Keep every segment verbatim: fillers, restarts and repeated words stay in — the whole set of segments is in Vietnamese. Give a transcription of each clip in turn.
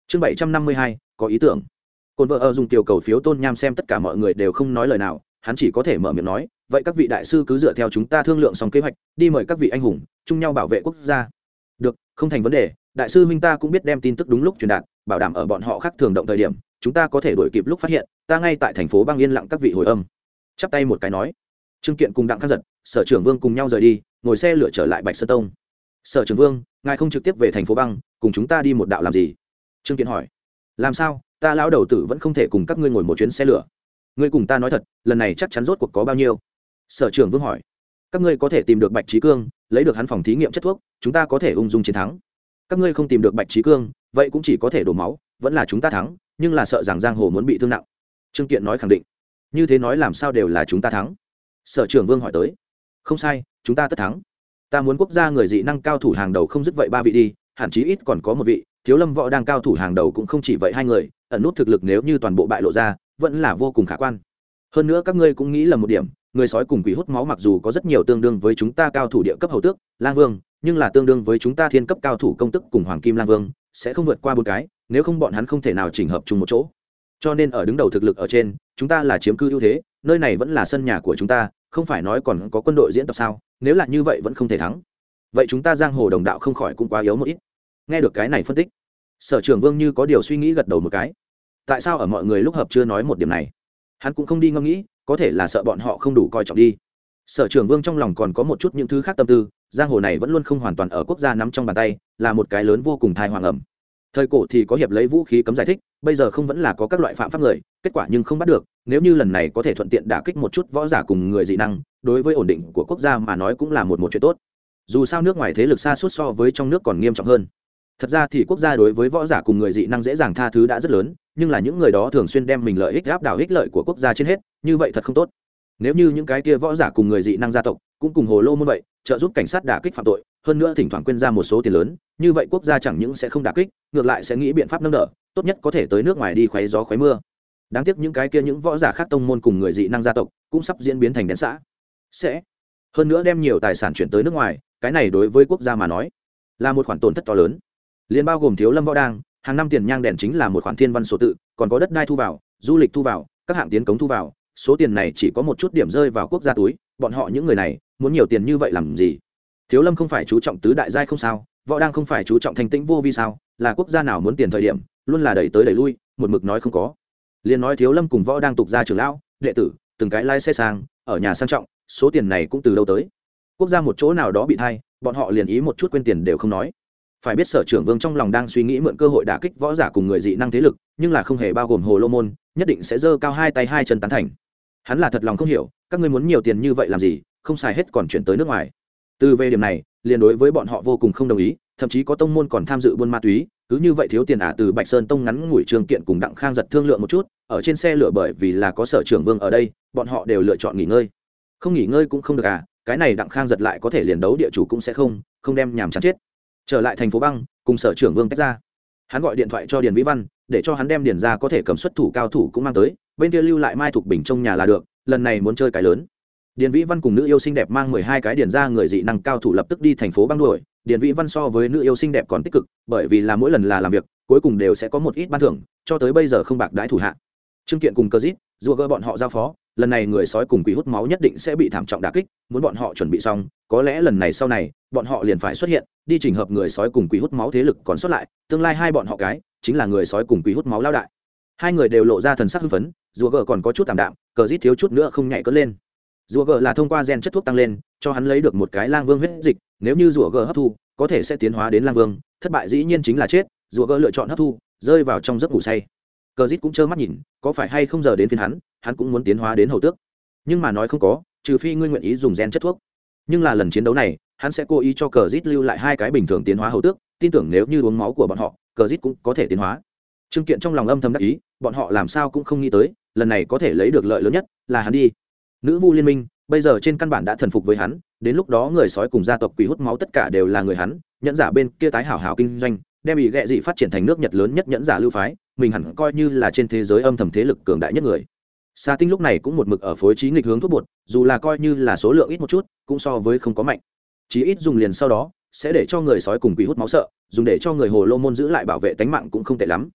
Chương bảy trăm năm mươi hai, có ý tưởng. Côn vợ ở dùng tiểu cầu phiếu tôn nham xem tất cả mọi người đều không nói lời nào, hắn chỉ có thể mở miệng nói, vậy các vị đại sư cứ dựa theo chúng ta thương lượng xong kế hoạch, đi mời các vị anh hùng chung nhau bảo vệ quốc gia. Được, không thành vấn đề, đại sư huynh ta cũng biết đem tin tức đúng lúc truyền đạt, bảo đảm ở bọn họ khác thường động thời điểm, chúng ta có thể đuổi kịp lúc phát hiện, ta ngay tại thành phố băng yên lặng các vị hồi âm. Chắp tay một cái nói. Trương Kiện cùng Đặng Khang Giật, Sở trưởng Vương cùng nhau rời đi, ngồi xe lửa trở lại Bạch Sơn Tông. Sở trưởng Vương, ngài không trực tiếp về thành phố băng, cùng chúng ta đi một đạo làm gì? Trương Kiện hỏi. Làm sao, ta lão đầu tử vẫn không thể cùng các ngươi ngồi một chuyến xe lửa. Ngươi cùng ta nói thật, lần này chắc chắn rốt cuộc có bao nhiêu? Sở trưởng Vương hỏi. Các ngươi có thể tìm được Bạch Trí Cương, lấy được hắn phòng thí nghiệm chất thuốc, chúng ta có thể ung dung chiến thắng. Các ngươi không tìm được Bạch Trí Cương, vậy cũng chỉ có thể đổ máu, vẫn là chúng ta thắng, nhưng là sợ rằng giang hồ muốn bị thương nặng. Trương Kiện nói khẳng định. Như thế nói làm sao đều là chúng ta thắng? Sở trưởng Vương hỏi tới. Không sai, chúng ta tất thắng. Ta muốn quốc gia người dị năng cao thủ hàng đầu không dứt vậy ba vị đi, hẳn chí ít còn có một vị, Thiếu Lâm Võ đang cao thủ hàng đầu cũng không chỉ vậy hai người, ẩn nút thực lực nếu như toàn bộ bại lộ ra, vẫn là vô cùng khả quan. Hơn nữa các ngươi cũng nghĩ là một điểm, người sói cùng quỷ hút máu mặc dù có rất nhiều tương đương với chúng ta cao thủ địa cấp hầu tước, lang vương, nhưng là tương đương với chúng ta thiên cấp cao thủ công tức cùng hoàng kim lang vương, sẽ không vượt qua bốn cái, nếu không bọn hắn không thể nào chỉnh hợp chung một chỗ. Cho nên ở đứng đầu thực lực ở trên, chúng ta là chiếm cư ưu thế, nơi này vẫn là sân nhà của chúng ta, không phải nói còn có quân đội diễn tập sao? Nếu là như vậy vẫn không thể thắng. Vậy chúng ta giang hồ đồng đạo không khỏi cũng quá yếu một ít. Nghe được cái này phân tích, Sở trưởng Vương như có điều suy nghĩ gật đầu một cái. Tại sao ở mọi người lúc hợp chưa nói một điểm này? Hắn cũng không đi ngẫm nghĩ, có thể là sợ bọn họ không đủ coi trọng đi. Sở trưởng Vương trong lòng còn có một chút những thứ khác tâm tư, giang hồ này vẫn luôn không hoàn toàn ở quốc gia nắm trong bàn tay, là một cái lớn vô cùng thai hoàng ẩm. Thời cổ thì có hiệp lấy vũ khí cấm giải thích, bây giờ không vẫn là có các loại phạm pháp người, kết quả nhưng không bắt được. Nếu như lần này có thể thuận tiện đả kích một chút võ giả cùng người dị năng, đối với ổn định của quốc gia mà nói cũng là một một chuyện tốt. Dù sao nước ngoài thế lực xa suốt so với trong nước còn nghiêm trọng hơn. Thật ra thì quốc gia đối với võ giả cùng người dị năng dễ dàng tha thứ đã rất lớn, nhưng là những người đó thường xuyên đem mình lợi ích áp đảo ích lợi của quốc gia trên hết, như vậy thật không tốt. Nếu như những cái kia võ giả cùng người dị năng gia tộc cũng cùng hồ lô môn vậy, trợ giúp cảnh sát đả kích phạm tội, hơn nữa thỉnh thoảng quyên ra một số tiền lớn, như vậy quốc gia chẳng những sẽ không đả kích, ngược lại sẽ nghĩ biện pháp nâng đỡ, tốt nhất có thể tới nước ngoài đi khoé gió khoé mưa. Đáng tiếc những cái kia những võ giả khác tông môn cùng người dị năng gia tộc cũng sắp diễn biến thành đen xã. Sẽ hơn nữa đem nhiều tài sản chuyển tới nước ngoài, cái này đối với quốc gia mà nói là một khoản tổn thất to lớn. Liên bao gồm Thiếu Lâm Võ đang, hàng năm tiền nhang đèn chính là một khoản thiên văn số tự, còn có đất đai thu vào, du lịch thu vào, các hạng tiến cống thu vào, số tiền này chỉ có một chút điểm rơi vào quốc gia túi, bọn họ những người này muốn nhiều tiền như vậy làm gì? Thiếu Lâm không phải chú trọng tứ đại giai không sao, Võ đang không phải chú trọng thanh tĩnh vô vi sao? Là quốc gia nào muốn tiền thời điểm, luôn là đẩy tới đẩy lui, một mực nói không có. Liên nói Thiếu Lâm cùng Võ đang tục gia trưởng lão, đệ tử, từng cái lái xe sang, ở nhà sang trọng, số tiền này cũng từ đâu tới? Quốc gia một chỗ nào đó bị thay, bọn họ liền ý một chút quên tiền đều không nói. Phải biết Sở trưởng Vương trong lòng đang suy nghĩ mượn cơ hội đả kích võ giả cùng người dị năng thế lực, nhưng là không hề bao gồm hồ lô môn, nhất định sẽ giơ cao hai tay hai chân tán thành. Hắn là thật lòng không hiểu, các ngươi muốn nhiều tiền như vậy làm gì, không xài hết còn chuyển tới nước ngoài. Từ về điểm này, liền đối với bọn họ vô cùng không đồng ý, thậm chí có tông môn còn tham dự buôn ma túy, cứ như vậy thiếu tiền à? Từ Bạch Sơn Tông ngắn ngủi Trương Kiện cùng Đặng Khang Giật thương lượng một chút, ở trên xe lửa, bởi vì là có Sở trưởng Vương ở đây, bọn họ đều lựa chọn nghỉ ngơi. Không nghỉ ngơi cũng không được à? Cái này Đặng Khang Giật lại có thể liền đấu địa chủ cũng sẽ không, không đem nhàm chán chết. Trở lại thành phố băng, cùng Sở trưởng Vương tách ra, hắn gọi điện thoại cho Điền Vĩ Văn, để cho hắn đem Điền ra có thể cầm xuất thủ cao thủ cũng mang tới, bên kia lưu lại Mai Thục Bình trong nhà là được, lần này muốn chơi cái lớn. Điền Vĩ Văn cùng nữ yêu xinh đẹp mang mười hai cái điền ra người dị năng cao thủ lập tức đi thành phố băng đuổi. Điền Vĩ Văn so với nữ yêu xinh đẹp còn tích cực, bởi vì là mỗi lần là làm việc, cuối cùng đều sẽ có một ít ban thưởng, cho tới bây giờ không bạc đãi thủ hạ. Trương Kiện cùng Cơ Dít, rùa gỡ bọn họ giao phó, lần này người sói cùng quỷ hút máu nhất định sẽ bị thảm trọng đả kích, muốn bọn họ chuẩn bị xong, có lẽ lần này sau này, bọn họ liền phải xuất hiện, đi chỉnh hợp người sói cùng quỷ hút máu thế lực còn sót lại, tương lai hai bọn họ cái, chính là người sói cùng quỷ hút máu lao đại. Hai người đều lộ ra thần sắc hưng phấn, rùa gỡ còn có chút tạm đạm, Cờ Dít thiếu chút nữa không nhảy cất lên. Rùa gỡ là thông qua gen chất thuốc tăng lên, cho hắn lấy được một cái lang vương huyết dịch, nếu như rùa gỡ hấp thu, có thể sẽ tiến hóa đến lang vương, thất bại dĩ nhiên chính là chết. Rùa gỡ lựa chọn hấp thu, rơi vào trong giấc ngủ say. Cờ Dít cũng trơ mắt nhìn, có phải hay không giờ đến phiên hắn, hắn cũng muốn tiến hóa đến hầu tước. Nhưng mà nói không có, trừ phi ngươi nguyện ý dùng gen chất thuốc. Nhưng là lần chiến đấu này, hắn sẽ cố ý cho Cờ Dít lưu lại hai cái bình thường tiến hóa hầu tước, tin tưởng nếu như uống máu của bọn họ, Cờ Dít cũng có thể tiến hóa. Trương Kiện trong lòng âm thầm đắc ý, bọn họ làm sao cũng không nghĩ tới, lần này có thể lấy được lợi lớn nhất là hắn đi. Nữ Vu liên minh bây giờ trên căn bản đã thần phục với hắn, đến lúc đó người sói cùng gia tộc quỷ hút máu tất cả đều là người hắn, nhẫn giả bên kia tái hảo hảo kinh doanh, đem bị ghẹ dị phát triển thành nước Nhật lớn nhất nhẫn giả lưu phái, mình hẳn coi như là trên thế giới âm thầm thế lực cường đại nhất người. Sa Tinh lúc này cũng một mực ở phối trí nghịch hướng thuốc bột, dù là coi như là số lượng ít một chút, cũng so với không có mạnh. Chỉ ít dùng liền sau đó sẽ để cho người sói cùng quỷ hút máu sợ, dùng để cho người hồ lô môn giữ lại bảo vệ tánh mạng cũng không tệ lắm.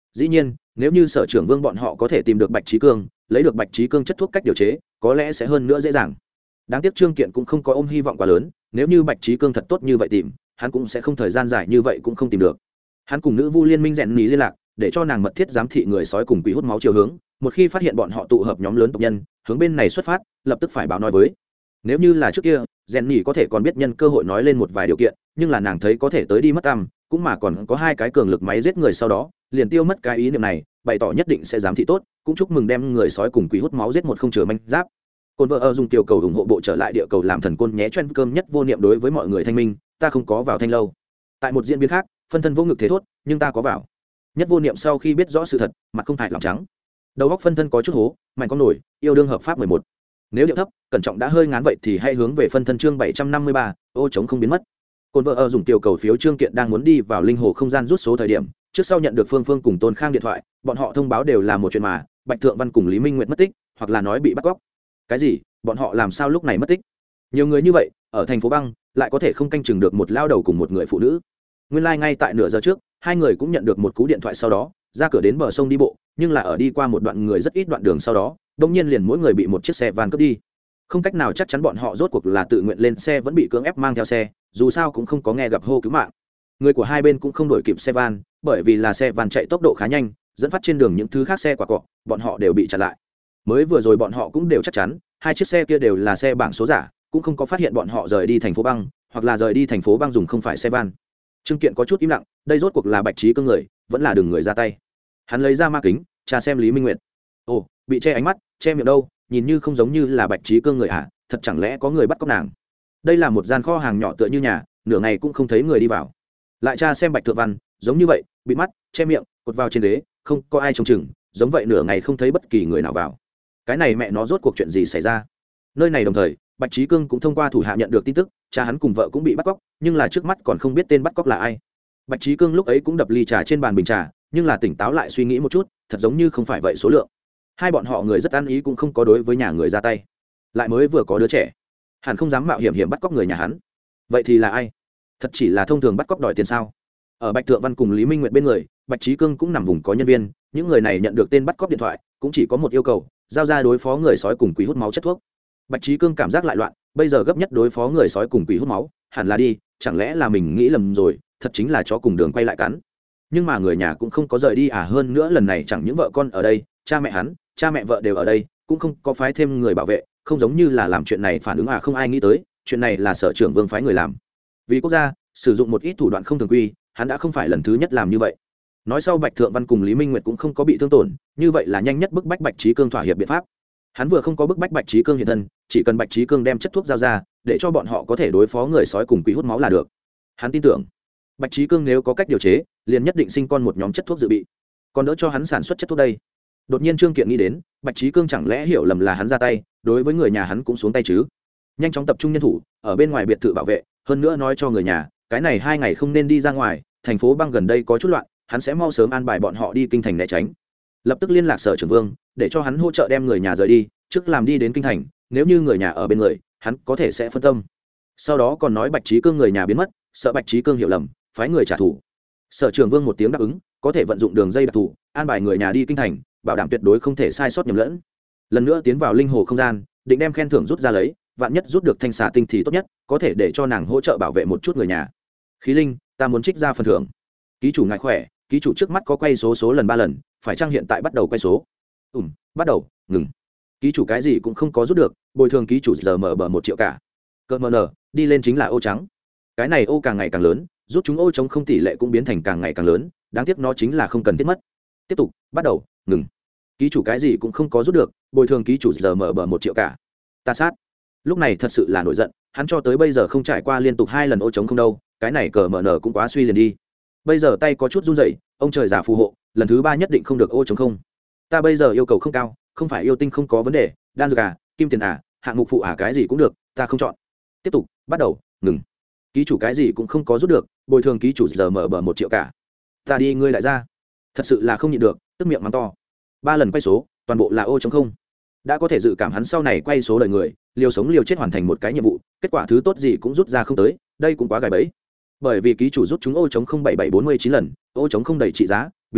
Dĩ nhiên nếu như sở trưởng vương bọn họ có thể tìm được bạch trí cương, lấy được bạch trí cương chất thuốc cách điều chế, có lẽ sẽ hơn nữa dễ dàng. Đáng tiếc Trương Kiện cũng không có ôm hy vọng quá lớn, nếu như bạch trí cương thật tốt như vậy tìm, hắn cũng sẽ không thời gian dài như vậy cũng không tìm được. Hắn cùng nữ vu liên minh rèn ní liên lạc, để cho nàng mật thiết giám thị người sói cùng quỷ hút máu chiều hướng, một khi phát hiện bọn họ tụ hợp nhóm lớn tộc nhân hướng bên này xuất phát, lập tức phải báo nói với. Nếu như là trước kia, rèn ní có thể còn biết nhân cơ hội nói lên một vài điều kiện, nhưng là nàng thấy có thể tới đi mất tăm, cũng mà còn có hai cái cường lực máy giết người, sau đó liền tiêu mất cái ý niệm này, bày tỏ nhất định sẽ giám thị tốt, cũng chúc mừng đem người sói cùng quỷ hút máu giết một không chừa manh giáp. Côn vợ ở dùng tiểu cầu ủng hộ bộ trở lại địa cầu làm thần côn nhé chuyên cơm nhất vô niệm đối với mọi người thanh minh, ta không có vào thanh lâu. Tại một diễn biến khác, phân thân vô ngực thế thốt, nhưng ta có vào. Nhất vô niệm sau khi biết rõ sự thật, mặt không hại lòng trắng. Đầu góc phân thân có chút hố, mạnh con nổi, yêu đương hợp pháp mười một. Nếu điệu thấp, cẩn trọng đã hơi ngán vậy thì hãy hướng về phân thân chương bảy trăm năm mươi ba, ô chống không biến mất. Côn vợ ở dùng tiểu cầu phiếu Trương Kiện đang muốn đi vào linh hồ không gian rút số thời điểm, trước sau nhận được Phương Phương cùng Tôn Khang điện thoại, bọn họ thông báo đều là một chuyện mà, Bạch Thượng Văn cùng Lý Minh Nguyệt mất tích, hoặc là nói bị bắt cóc. Cái gì? Bọn họ làm sao lúc này mất tích? Nhiều người như vậy, ở thành phố băng, lại có thể không canh chừng được một lao đầu cùng một người phụ nữ. Nguyên lai like ngay tại nửa giờ trước, hai người cũng nhận được một cú điện thoại, sau đó ra cửa đến bờ sông đi bộ, nhưng là ở đi qua một đoạn người rất ít đoạn đường sau đó, đột nhiên liền mỗi người bị một chiếc xe van cướp đi. Không cách nào chắc chắn bọn họ rốt cuộc là tự nguyện lên xe vẫn bị cưỡng ép mang theo xe, dù sao cũng không có nghe gặp hô cứu mạng. Người của hai bên cũng không đuổi kịp xe van, bởi vì là xe van chạy tốc độ khá nhanh, dẫn phát trên đường những thứ khác xe quả cọ, bọn họ đều bị chặn lại. Mới vừa rồi bọn họ cũng đều chắc chắn, hai chiếc xe kia đều là xe bảng số giả, cũng không có phát hiện bọn họ rời đi thành phố băng, hoặc là rời đi thành phố băng dùng không phải xe van. Trương Kiện có chút im lặng, đây rốt cuộc là bạch trí cương người, vẫn là đừng người ra tay. Hắn lấy ra ma kính, tra xem Lý Minh Nguyệt. Ồ, bị che ánh mắt, che miệng đâu, nhìn như không giống như là bạch trí cương người à, thật chẳng lẽ có người bắt cóc nàng? Đây là một gian kho hàng nhỏ tựa như nhà, nửa ngày cũng không thấy người đi vào. Lại tra xem Bạch Thượng Văn, giống như vậy, bị mắt, che miệng, cột vào trên ghế, không có ai trông chừng, giống vậy nửa ngày không thấy bất kỳ người nào vào. Cái này mẹ nó rốt cuộc chuyện gì xảy ra? Nơi này đồng thời, Bạch Trí Cương cũng thông qua thủ hạ nhận được tin tức, cha hắn cùng vợ cũng bị bắt cóc, nhưng là trước mắt còn không biết tên bắt cóc là ai. Bạch Trí Cương lúc ấy cũng đập ly trà trên bàn bình trà, nhưng là tỉnh táo lại suy nghĩ một chút, thật giống như không phải vậy số lượng. Hai bọn họ người rất ăn ý cũng không có đối với nhà người ra tay, lại mới vừa có đứa trẻ, hẳn không dám mạo hiểm hiểm bắt cóc người nhà hắn. Vậy thì là ai? Thật chỉ là thông thường bắt cóc đòi tiền sao? Ở Bạch Thượng Văn cùng Lý Minh Nguyệt bên người, Bạch Trí Cương cũng nằm vùng có nhân viên, những người này nhận được tên bắt cóc điện thoại, cũng chỉ có một yêu cầu, giao ra đối phó người sói cùng quỷ hút máu chất thuốc. Bạch Trí Cương cảm giác lại loạn, bây giờ gấp nhất đối phó người sói cùng quỷ hút máu, hẳn là đi, chẳng lẽ là mình nghĩ lầm rồi, thật chính là chó cùng đường quay lại cắn. Nhưng mà người nhà cũng không có rời đi à, hơn nữa lần này chẳng những vợ con ở đây, cha mẹ hắn, cha mẹ vợ đều ở đây, cũng không có phái thêm người bảo vệ, không giống như là làm chuyện này phản ứng à, không ai nghĩ tới, chuyện này là sở trưởng Vương phái người làm. Vì quốc gia, sử dụng một ít thủ đoạn không thường quy, hắn đã không phải lần thứ nhất làm như vậy. Nói sau Bạch Thượng Văn cùng Lý Minh Nguyệt cũng không có bị thương tổn, như vậy là nhanh nhất bức bách Bạch Trí Cương thỏa hiệp biện pháp. Hắn vừa không có bức bách Bạch Trí Cương hiện thân, chỉ cần Bạch Trí Cương đem chất thuốc giao ra, để cho bọn họ có thể đối phó người sói cùng quỷ hút máu là được. Hắn tin tưởng, Bạch Trí Cương nếu có cách điều chế, liền nhất định sinh con một nhóm chất thuốc dự bị, còn đỡ cho hắn sản xuất chất thuốc đây. Đột nhiên Trương Kiện nghĩ đến, Bạch Trí Cương chẳng lẽ hiểu lầm là hắn ra tay, đối với người nhà hắn cũng xuống tay chứ? Nhanh chóng tập trung nhân thủ, ở bên ngoài biệt thự bảo vệ, hơn nữa nói cho người nhà, cái này hai ngày không nên đi ra ngoài, thành phố băng gần đây có chút loạn, hắn sẽ mau sớm an bài bọn họ đi kinh thành né tránh. Lập tức liên lạc sở trưởng Vương, để cho hắn hỗ trợ đem người nhà rời đi, trước làm đi đến kinh thành, nếu như người nhà ở bên người, hắn có thể sẽ phân tâm. Sau đó còn nói Bạch Trí Cương người nhà biến mất, sợ Bạch Trí Cương hiểu lầm, phái người trả thù. Sở trưởng Vương một tiếng đáp ứng, có thể vận dụng đường dây đặc thù, an bài người nhà đi kinh thành, bảo đảm tuyệt đối không thể sai sót nhầm lẫn. Lần nữa tiến vào linh hồ không gian, định đem khen thưởng rút ra lấy, vạn nhất rút được thanh xà tinh thì tốt nhất, có thể để cho nàng hỗ trợ bảo vệ một chút người nhà. Khí linh, ta muốn trích ra phần thưởng. Ký chủ ngài khỏe, ký chủ trước mắt có quay số số lần ba lần, phải chăng hiện tại bắt đầu quay số? Ừm, bắt đầu, ngừng. Ký chủ cái gì cũng không có rút được, bồi thường ký chủ giờ mở bờ một triệu cả. Cơ mờ nở, đi lên chính là ô trắng. Cái này ô càng ngày càng lớn, rút chúng ô trống không tỷ lệ cũng biến thành càng ngày càng lớn, đáng tiếc nó chính là không cần thiết mất. Tiếp tục, bắt đầu, ngừng. Ký chủ cái gì cũng không có rút được, bồi thường ký chủ giờ mở bờ một triệu cả. Ta sát. Lúc này thật sự là nổi giận, hắn cho tới bây giờ không trải qua liên tục hai lần ô trống không đâu, cái này cờ mở nở cũng quá suy liền đi. Bây giờ tay có chút run rẩy, ông trời già phù hộ, lần thứ ba nhất định không được ô trống không. Ta bây giờ yêu cầu không cao, không phải yêu tinh không có vấn đề, đan dược à, kim tiền à, hạng mục phụ à, cái gì cũng được, ta không chọn. Tiếp tục, bắt đầu, ngừng. Ký chủ cái gì cũng không có rút được, bồi thường ký chủ giờ mở bờ một triệu cả. Ta đi ngươi lại ra. Thật sự là không nhịn được, tức miệng mắng to. Ba lần quay số, toàn bộ là ô trống không. Đã có thể dự cảm hắn sau này quay số lời người, liều sống liều chết hoàn thành một cái nhiệm vụ, kết quả thứ tốt gì cũng rút ra không tới, đây cũng quá gài bẫy. Bởi vì ký chủ rút chúng ô trống không bảy bảy bốn mươi chín lần, ô trống không đầy trị giá, biến mất,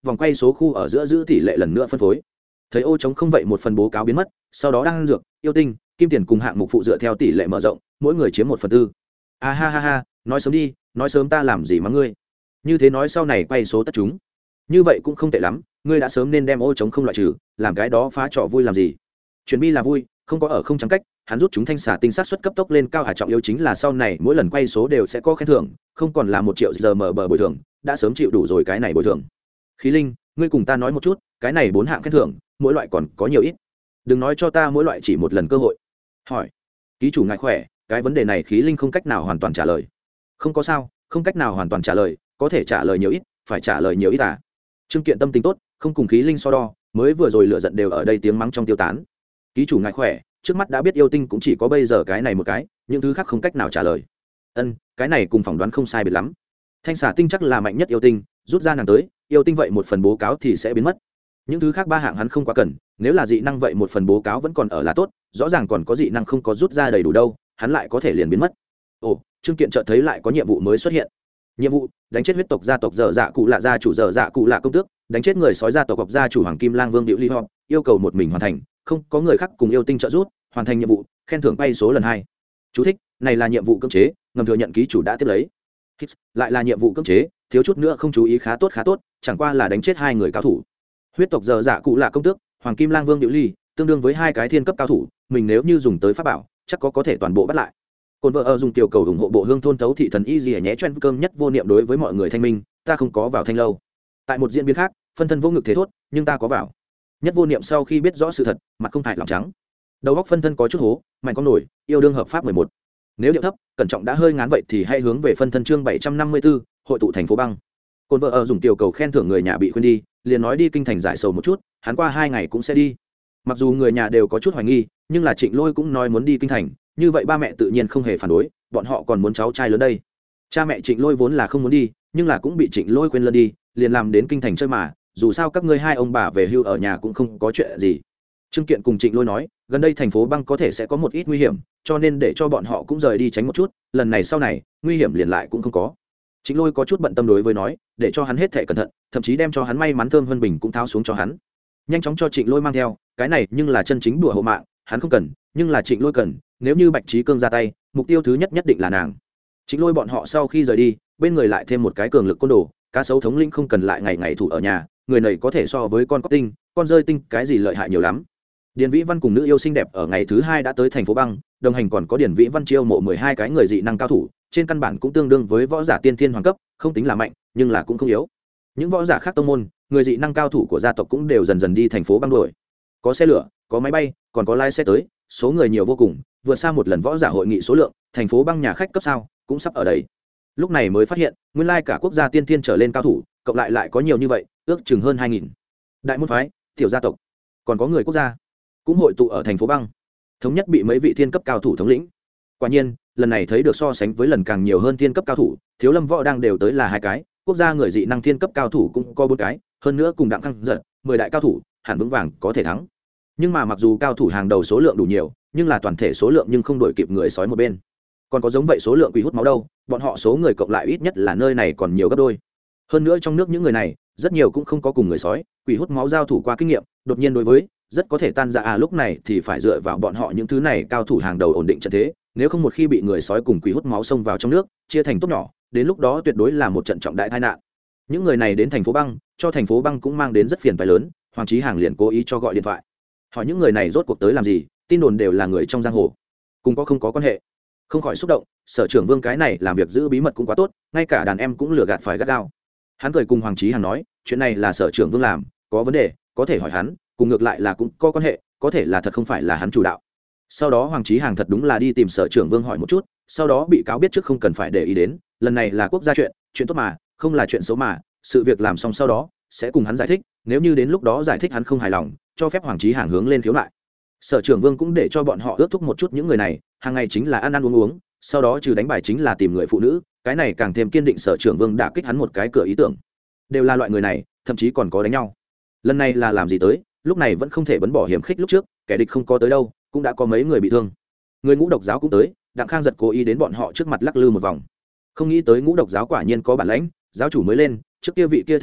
vòng quay số khu ở giữa giữ tỷ lệ lần nữa phân phối. Thấy ô trống không vậy một phần bố cáo biến mất, sau đó đang dược, yêu tinh, kim tiền cùng hạng mục phụ dựa theo tỷ lệ mở rộng, mỗi người chiếm một phần tư. A ha ha ha, nói sớm đi, nói sớm ta làm gì mà ngươi. Như thế nói sau này quay số tất chúng. Như vậy cũng không tệ lắm, ngươi đã sớm nên đem ô trống không loại trừ, làm cái đó phá trò vui làm gì. Chuyển bi là vui, không có ở không trắng cách, hắn rút chúng thanh xả tinh sát suất cấp tốc lên cao, hà trọng yếu chính là sau này mỗi lần quay số đều sẽ có khen thưởng, không còn là một triệu giờ mở bờ bồi thường, đã sớm chịu đủ rồi cái này bồi thường. Khí Linh, ngươi cùng ta nói một chút, cái này bốn hạng khen thưởng, mỗi loại còn có nhiều ít. Đừng nói cho ta mỗi loại chỉ một lần cơ hội. Hỏi. Ký chủ ngài khỏe, cái vấn đề này Khí Linh không cách nào hoàn toàn trả lời. Không có sao, không cách nào hoàn toàn trả lời, có thể trả lời nhiều ít, phải trả lời nhiều ít à. Trương Kiện tâm tình tốt, không cùng Khí Linh so đo, mới vừa rồi lựa giận đều ở đây tiếng mắng trong tiêu tán. Ký chủ ngài khỏe, trước mắt đã biết yêu tinh cũng chỉ có bây giờ cái này một cái, những thứ khác không cách nào trả lời. Ân, cái này cùng phỏng đoán không sai biệt lắm. Thanh xả tinh chắc là mạnh nhất yêu tinh, rút ra nàng tới, yêu tinh vậy một phần bố cáo thì sẽ biến mất. Những thứ khác ba hạng hắn không quá cần, nếu là dị năng vậy một phần bố cáo vẫn còn ở là tốt, rõ ràng còn có dị năng không có rút ra đầy đủ đâu, hắn lại có thể liền biến mất. Ồ, Trương Kiện chợt thấy lại có nhiệm vụ mới xuất hiện. Nhiệm vụ: đánh chết huyết tộc gia tộc dở dạ cụ lạ gia chủ dở dạ cụ lạ công tước, đánh chết người sói gia tộc gia chủ hoàng kim lang vương Diệu Ly Ho, yêu cầu một mình hoàn thành, không có người khác cùng yêu tinh trợ giúp, hoàn thành nhiệm vụ, khen thưởng bay số lần hai. Chú thích: này là nhiệm vụ cưỡng chế, ngầm thừa nhận ký chủ đã tiếp lấy. Hits, lại là nhiệm vụ cưỡng chế, thiếu chút nữa không chú ý, khá tốt khá tốt, chẳng qua là đánh chết hai người cao thủ. Huyết tộc dở dạ cụ lạ công tước, hoàng kim lang vương Diệu Ly, tương đương với hai cái thiên cấp cao thủ, mình nếu như dùng tới pháp bảo, chắc có có thể toàn bộ bắt lại. Côn vợ ở dùng tiểu cầu ủng hộ bộ hương thôn tấu thị thần y gì nhé chuyên cơm nhất vô niệm đối với mọi người thanh minh, ta không có vào thanh lâu. Tại một diễn biến khác, phân thân vô ngực thế thốt, nhưng ta có vào. Nhất vô niệm sau khi biết rõ sự thật, mặt không hại lòng trắng. Đầu góc phân thân có chút hố, mạnh con nổi, yêu đương hợp pháp mười một. Nếu điệu thấp, cẩn trọng đã hơi ngán vậy thì hãy hướng về phân thân chương bảy trăm năm mươi tư, hội tụ thành phố băng. Côn vợ ở dùng tiểu cầu khen thưởng người nhà bị khuyên đi, liền nói đi kinh thành giải sầu một chút, hắn qua hai ngày cũng sẽ đi. Mặc dù người nhà đều có chút hoài nghi, nhưng là Trịnh Lôi cũng nói muốn đi kinh thành, như vậy ba mẹ tự nhiên không hề phản đối, bọn họ còn muốn cháu trai lớn đây. Cha mẹ Trịnh Lôi vốn là không muốn đi, nhưng là cũng bị Trịnh Lôi khuyên lơn đi, liền làm đến kinh thành chơi mà, dù sao các ngươi hai ông bà về hưu ở nhà cũng không có chuyện gì. Trương Kiện cùng Trịnh Lôi nói, gần đây thành phố băng có thể sẽ có một ít nguy hiểm, cho nên để cho bọn họ cũng rời đi tránh một chút, lần này sau này, nguy hiểm liền lại cũng không có. Trịnh Lôi có chút bận tâm đối với nói, để cho hắn hết thảy cẩn thận, thậm chí đem cho hắn may mắn thơm vân bình cũng tháo xuống cho hắn. Nhanh chóng cho Trịnh Lôi mang theo, cái này nhưng là chân chính đùa hộ mạng, hắn không cần, nhưng là Trịnh Lôi cần, nếu như Bạch Trí Cương ra tay, mục tiêu thứ nhất nhất định là nàng. Trịnh Lôi bọn họ sau khi rời đi, bên người lại thêm một cái cường lực côn đồ, cá sấu thống lĩnh không cần lại ngày ngày thủ ở nhà, người này có thể so với con cóc tinh, con rơi tinh, cái gì lợi hại nhiều lắm. Điền Vĩ Văn cùng nữ yêu xinh đẹp ở ngày thứ hai đã tới thành phố băng, đồng hành còn có Điền Vĩ Văn chiêu mộ mười hai cái người dị năng cao thủ, trên căn bản cũng tương đương với võ giả tiên thiên hoàng cấp, không tính là mạnh, nhưng là cũng không yếu. Những võ giả khác tông môn, người dị năng cao thủ của gia tộc cũng đều dần dần đi thành phố băng đuổi. Có xe lửa, có máy bay, còn có lái xe tới, số người nhiều vô cùng, vượt xa một lần võ giả hội nghị số lượng, thành phố băng nhà khách cấp sao cũng sắp ở đây. Lúc này mới phát hiện, nguyên lai cả quốc gia tiên thiên trở lên cao thủ, cộng lại lại có nhiều như vậy, ước chừng hơn hai nghìn. Đại môn phái, tiểu gia tộc, còn có người quốc gia cũng hội tụ ở thành phố băng, thống nhất bị mấy vị thiên cấp cao thủ thống lĩnh. Quả nhiên, lần này thấy được so sánh với lần càng nhiều hơn thiên cấp cao thủ, Thiếu Lâm Võ đang đều tới là hai cái, quốc gia người dị năng thiên cấp cao thủ cũng có bốn cái, hơn nữa cùng đặng khang giật, mười đại cao thủ, hẳn vững vàng có thể thắng. Nhưng mà mặc dù cao thủ hàng đầu số lượng đủ nhiều, nhưng là toàn thể số lượng nhưng không đổi kịp người sói một bên. Còn có giống vậy số lượng quỷ hút máu đâu, bọn họ số người cộng lại ít nhất là nơi này còn nhiều gấp đôi. Hơn nữa trong nước những người này, rất nhiều cũng không có cùng người sói, quỷ hút máu giao thủ qua kinh nghiệm, đột nhiên đối với rất có thể tan ra à, lúc này thì phải dựa vào bọn họ những thứ này cao thủ hàng đầu ổn định trận thế, nếu không một khi bị người sói cùng quỷ hút máu xông vào trong nước, chia thành tốt nhỏ, đến lúc đó tuyệt đối là một trận trọng đại tai nạn. Những người này đến thành phố băng, cho thành phố băng cũng mang đến rất phiền toái lớn, Hoàng Chí Hàng liền cố ý cho gọi điện thoại. Hỏi những người này rốt cuộc tới làm gì, tin đồn đều là người trong giang hồ, cùng có không có quan hệ. Không khỏi xúc động, Sở trưởng Vương cái này làm việc giữ bí mật cũng quá tốt, ngay cả đàn em cũng lừa gạt phải gắt gao. Hắn cười cùng Hoàng Chí Hàng nói, chuyện này là Sở trưởng Vương làm, có vấn đề có thể hỏi hắn, cùng ngược lại là cũng có quan hệ, có thể là thật không phải là hắn chủ đạo. Sau đó Hoàng Chí Hàng thật đúng là đi tìm Sở trưởng Vương hỏi một chút, sau đó bị cáo biết trước không cần phải để ý đến, lần này là quốc gia chuyện, chuyện tốt mà, không là chuyện xấu mà, sự việc làm xong sau đó sẽ cùng hắn giải thích, nếu như đến lúc đó giải thích hắn không hài lòng, cho phép Hoàng Chí Hàng hướng lên khiếu nại. Sở trưởng Vương cũng để cho bọn họ ước thúc một chút những người này, hàng ngày chính là ăn ăn uống uống, sau đó trừ đánh bài chính là tìm người phụ nữ, cái này càng thêm kiên định Sở trưởng Vương đã kích hắn một cái cửa ý tưởng. Đều là loại người này, thậm chí còn có đánh nhau. Lần này là làm gì tới, lúc này vẫn không thể bấn bỏ hiểm khích lúc trước, kẻ địch không có tới đâu, cũng đã có mấy người bị thương. Người Ngũ Độc giáo cũng tới, Đặng Khang giật cố ý đến bọn họ trước mặt lắc lư một vòng. Không nghĩ tới Ngũ Độc giáo quả nhiên có bản lãnh, giáo chủ mới lên, trước kia vị kia thành nữ,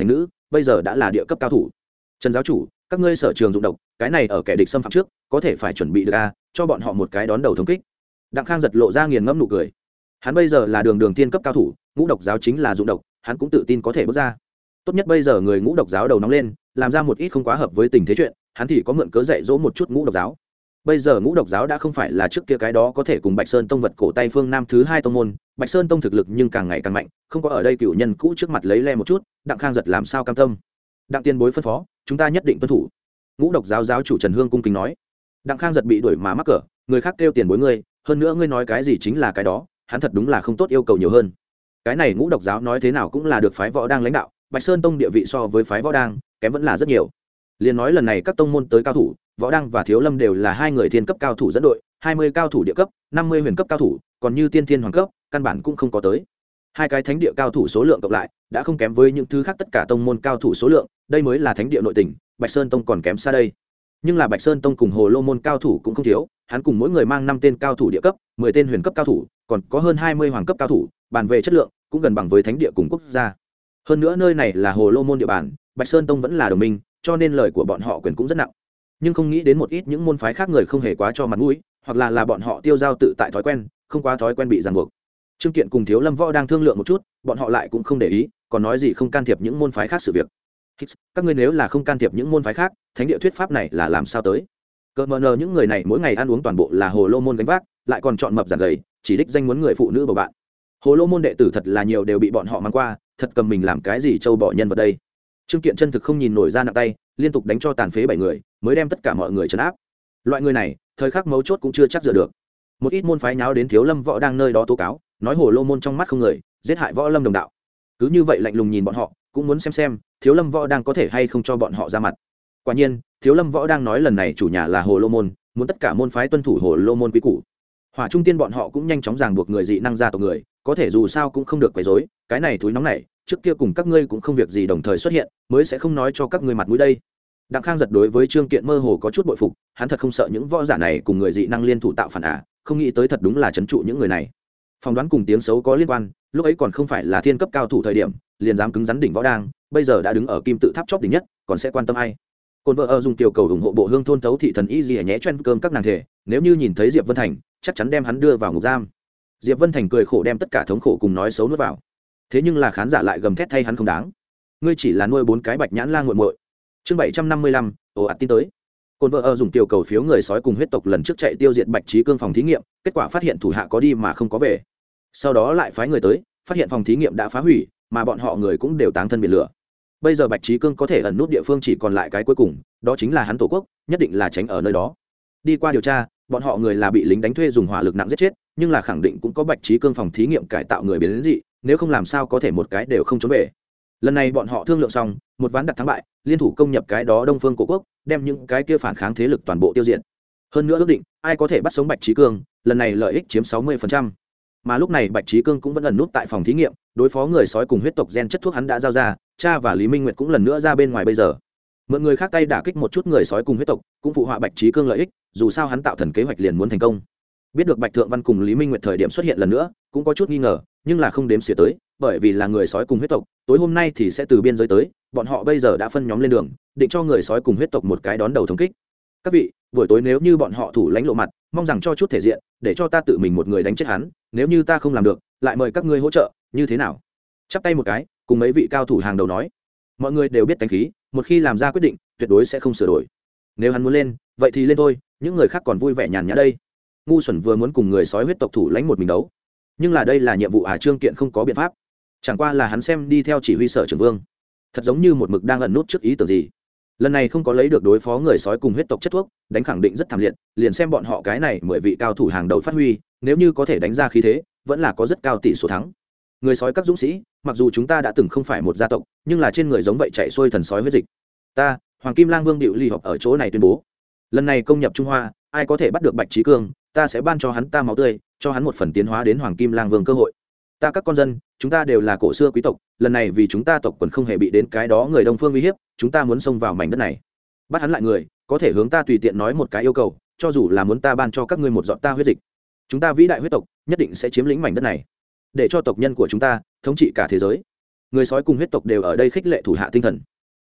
bây giờ đã là địa cấp cao thủ. Trần giáo chủ, các ngươi sở trường dụng độc, cái này ở kẻ địch xâm phạm trước có thể phải chuẩn bị được a, cho bọn họ một cái đón đầu thống kích. Đặng Khang giật lộ ra nghiền ngẫm nụ cười. Hắn bây giờ là đường đường tiên cấp cao thủ, ngũ độc giáo chính là dụng độc, hắn cũng tự tin có thể bước ra. Tốt nhất bây giờ người ngũ độc giáo đầu nóng lên, làm ra một ít không quá hợp với tình thế chuyện, hắn thì có mượn cớ dạy dỗ một chút ngũ độc giáo. Bây giờ ngũ độc giáo đã không phải là trước kia cái đó có thể cùng Bạch Sơn Tông vật cổ tay phương Nam thứ hai tông môn, Bạch Sơn Tông thực lực nhưng càng ngày càng mạnh, không có ở đây cựu nhân cũ trước mặt lấy le một chút, Đặng Khang giật làm sao cam tâm. Đặng Tiên bối phân phó, chúng ta nhất định tuân thủ. Ngũ độc giáo giáo chủ Trần Hương cung kính nói. Đặng Khang giật bị đuổi mà mắc cỡ, người khác kêu tiền bối ngươi, hơn nữa ngươi nói cái gì chính là cái đó, hắn thật đúng là không tốt yêu cầu nhiều hơn. Cái này ngũ độc giáo nói thế nào cũng là được phái võ đang lãnh đạo, Bạch Sơn Tông địa vị so với phái võ đang kém vẫn là rất nhiều. Liên nói lần này các tông môn tới cao thủ, võ đăng và thiếu lâm đều là hai người thiên cấp cao thủ dẫn đội, hai mươi cao thủ địa cấp, năm mươi huyền cấp cao thủ, còn như tiên thiên hoàng cấp căn bản cũng không có tới. Hai cái thánh địa cao thủ số lượng cộng lại đã không kém với những thứ khác tất cả tông môn cao thủ số lượng, đây mới là thánh địa nội tình, Bạch Sơn Tông còn kém xa đây. Nhưng là Bạch Sơn Tông cùng Hồ Lô môn cao thủ cũng không thiếu, hắn cùng mỗi người mang năm tên cao thủ địa cấp, mười tên huyền cấp cao thủ, còn có hơn hai mươi hoàng cấp cao thủ, bàn về chất lượng cũng gần bằng với thánh địa cùng quốc gia. Hơn nữa nơi này là Hồ Lô môn địa bàn, Bạch Sơn Tông vẫn là đồng minh, cho nên lời của bọn họ quyền cũng rất nặng. Nhưng không nghĩ đến một ít những môn phái khác người không hề quá cho mặt mũi, hoặc là là bọn họ tiêu giao tự tại thói quen, không quá thói quen bị ràng buộc. Trương Kiện cùng Thiếu Lâm Võ đang thương lượng một chút, bọn họ lại cũng không để ý, còn nói gì không can thiệp những môn phái khác sự việc. Các ngươi nếu là không can thiệp những môn phái khác, thánh địa thuyết pháp này là làm sao tới? Cơ mờ nờ những người này mỗi ngày ăn uống toàn bộ là Hồ Lô môn gánh vác, lại còn chọn mập giản gầy, chỉ đích danh muốn người phụ nữ bầu bạn. Hồ Lô môn đệ tử thật là nhiều đều bị bọn họ mang qua, thật cầm mình làm cái gì trâu bỏ nhân vật đây. Trương Kiện chân thực không nhìn nổi ra nặng tay, liên tục đánh cho tàn phế bảy người, mới đem tất cả mọi người trấn áp. Loại người này, thời khắc mấu chốt cũng chưa chắc dựa được. Một ít môn phái nháo đến Thiếu Lâm Võ đang nơi đó tố cáo, nói Hồ Lô môn trong mắt không người, giết hại võ lâm đồng đạo. Cứ như vậy lạnh lùng nhìn bọn họ, cũng muốn xem xem Thiếu Lâm Võ đang có thể hay không cho bọn họ ra mặt. Quả nhiên, Thiếu Lâm Võ đang nói lần này chủ nhà là Hồ Lô môn, muốn tất cả môn phái tuân thủ Hồ Lô môn quy củ. Hỏa Trung Tiên bọn họ cũng nhanh chóng ràng buộc người dị năng gia tộc người, có thể dù sao cũng không được quấy rối, cái này túi nóng này, trước kia cùng các ngươi cũng không việc gì đồng thời xuất hiện, mới sẽ không nói cho các ngươi mặt mũi đây. Đặng Khang giật đối với Trương Kiện mơ hồ có chút bội phục, hắn thật không sợ những võ giả này cùng người dị năng liên thủ tạo phản à, không nghĩ tới thật đúng là trấn trụ những người này. Phỏng đoán cùng tiếng xấu có liên quan, lúc ấy còn không phải là thiên cấp cao thủ thời điểm, liền dám cứng rắn đỉnh võ đang, bây giờ đã đứng ở kim tự tháp chóp đỉnh nhất, còn sẽ quan tâm ai? Côn vợ ở dùng tiểu cầu ủng hộ bộ hương thôn tấu thị thần y gì nhé chuyên cơm các nàng thể, nếu như nhìn thấy Diệp Vân Thành, chắc chắn đem hắn đưa vào ngục giam. Diệp Vân Thành cười khổ đem tất cả thống khổ cùng nói xấu nuốt vào. Thế nhưng là khán giả lại gầm thét thay hắn không đáng. Ngươi chỉ là nuôi bốn cái bạch nhãn lang muội muội. Chương bảy trăm năm mươi lăm, ồ ạt tin tới. Côn vợ ở dùng tiểu cầu phiếu người sói cùng huyết tộc lần trước chạy tiêu diệt Bạch Trí Cương phòng thí nghiệm, kết quả phát hiện thủ hạ có đi mà không có về. Sau đó lại phái người tới, phát hiện phòng thí nghiệm đã phá hủy, mà bọn họ người cũng đều táng thân biển lửa. Bây giờ Bạch Trí Cương có thể ẩn nút địa phương chỉ còn lại cái cuối cùng, đó chính là hắn tổ quốc, nhất định là tránh ở nơi đó. Đi qua điều tra, bọn họ người là bị lính đánh thuê dùng hỏa lực nặng giết chết, nhưng là khẳng định cũng có Bạch Trí Cương phòng thí nghiệm cải tạo người biến đến dị, nếu không làm sao có thể một cái đều không trốn về. Lần này bọn họ thương lượng xong, một ván đặt thắng bại, liên thủ công nhập cái đó Đông Phương Cổ Quốc, đem những cái kia phản kháng thế lực toàn bộ tiêu diệt. Hơn nữa ước định, ai có thể bắt sống Bạch Trí Cương, lần này lợi ích chiếm sáu mươi phần trăm. Mà lúc này Bạch Trí Cương cũng vẫn ẩn nút tại phòng thí nghiệm, đối phó người sói cùng huyết tộc gen chất thuốc hắn đã giao ra, cha và Lý Minh Nguyệt cũng lần nữa ra bên ngoài bây giờ. Mượn người khác tay đả kích một chút người sói cùng huyết tộc, cũng phụ họa Bạch Trí Cương lợi ích, dù sao hắn tạo thần kế hoạch liền muốn thành công. Biết được Bạch Thượng Văn cùng Lý Minh Nguyệt thời điểm xuất hiện lần nữa, cũng có chút nghi ngờ, nhưng là không đếm xỉa tới, bởi vì là người sói cùng huyết tộc, tối hôm nay thì sẽ từ biên giới tới, bọn họ bây giờ đã phân nhóm lên đường, định cho người sói cùng huyết tộc một cái đón đầu thống kích. Các vị, buổi tối nếu như bọn họ thủ lãnh lộ mặt, mong rằng cho chút thể diện, để cho ta tự mình một người đánh chết hắn, nếu như ta không làm được, lại mời các ngươi hỗ trợ, như thế nào? Chắp tay một cái, cùng mấy vị cao thủ hàng đầu nói. Mọi người đều biết tánh khí, một khi làm ra quyết định, tuyệt đối sẽ không sửa đổi. Nếu hắn muốn lên, vậy thì lên thôi, những người khác còn vui vẻ nhàn nhã đây. Ngu Xuẩn vừa muốn cùng người sói huyết tộc thủ lãnh một mình đấu, nhưng là đây là nhiệm vụ à, Trương Kiện không có biện pháp, chẳng qua là hắn xem đi theo chỉ huy sở trưởng vương, thật giống như một mực đang ẩn nút trước ý tưởng gì. Lần này không có lấy được đối phó người sói cùng huyết tộc chất thuốc, đánh khẳng định rất thảm liệt, liền xem bọn họ cái này mười vị cao thủ hàng đầu phát huy, nếu như có thể đánh ra khí thế, vẫn là có rất cao tỷ số thắng. Người sói các dũng sĩ, mặc dù chúng ta đã từng không phải một gia tộc, nhưng là trên người giống vậy chạy xuôi thần sói huyết dịch. Ta, Hoàng Kim Lang Vương Diệu Ly họp ở chỗ này tuyên bố, lần này công nhập Trung Hoa, ai có thể bắt được Bạch Trí Cương, ta sẽ ban cho hắn ta máu tươi, cho hắn một phần tiến hóa đến Hoàng Kim Lang Vương cơ hội. Ta các con dân, chúng ta đều là cổ xưa quý tộc, lần này vì chúng ta tộc quần không hề bị đến cái đó người Đông Phương uy hiếp, chúng ta muốn xông vào mảnh đất này. Bắt hắn lại người, có thể hướng ta tùy tiện nói một cái yêu cầu, cho dù là muốn ta ban cho các ngươi một giọt ta huyết dịch. Chúng ta vĩ đại huyết tộc, nhất định sẽ chiếm lĩnh mảnh đất này, để cho tộc nhân của chúng ta thống trị cả thế giới. Người sói cùng huyết tộc đều ở đây khích lệ thủ hạ tinh thần.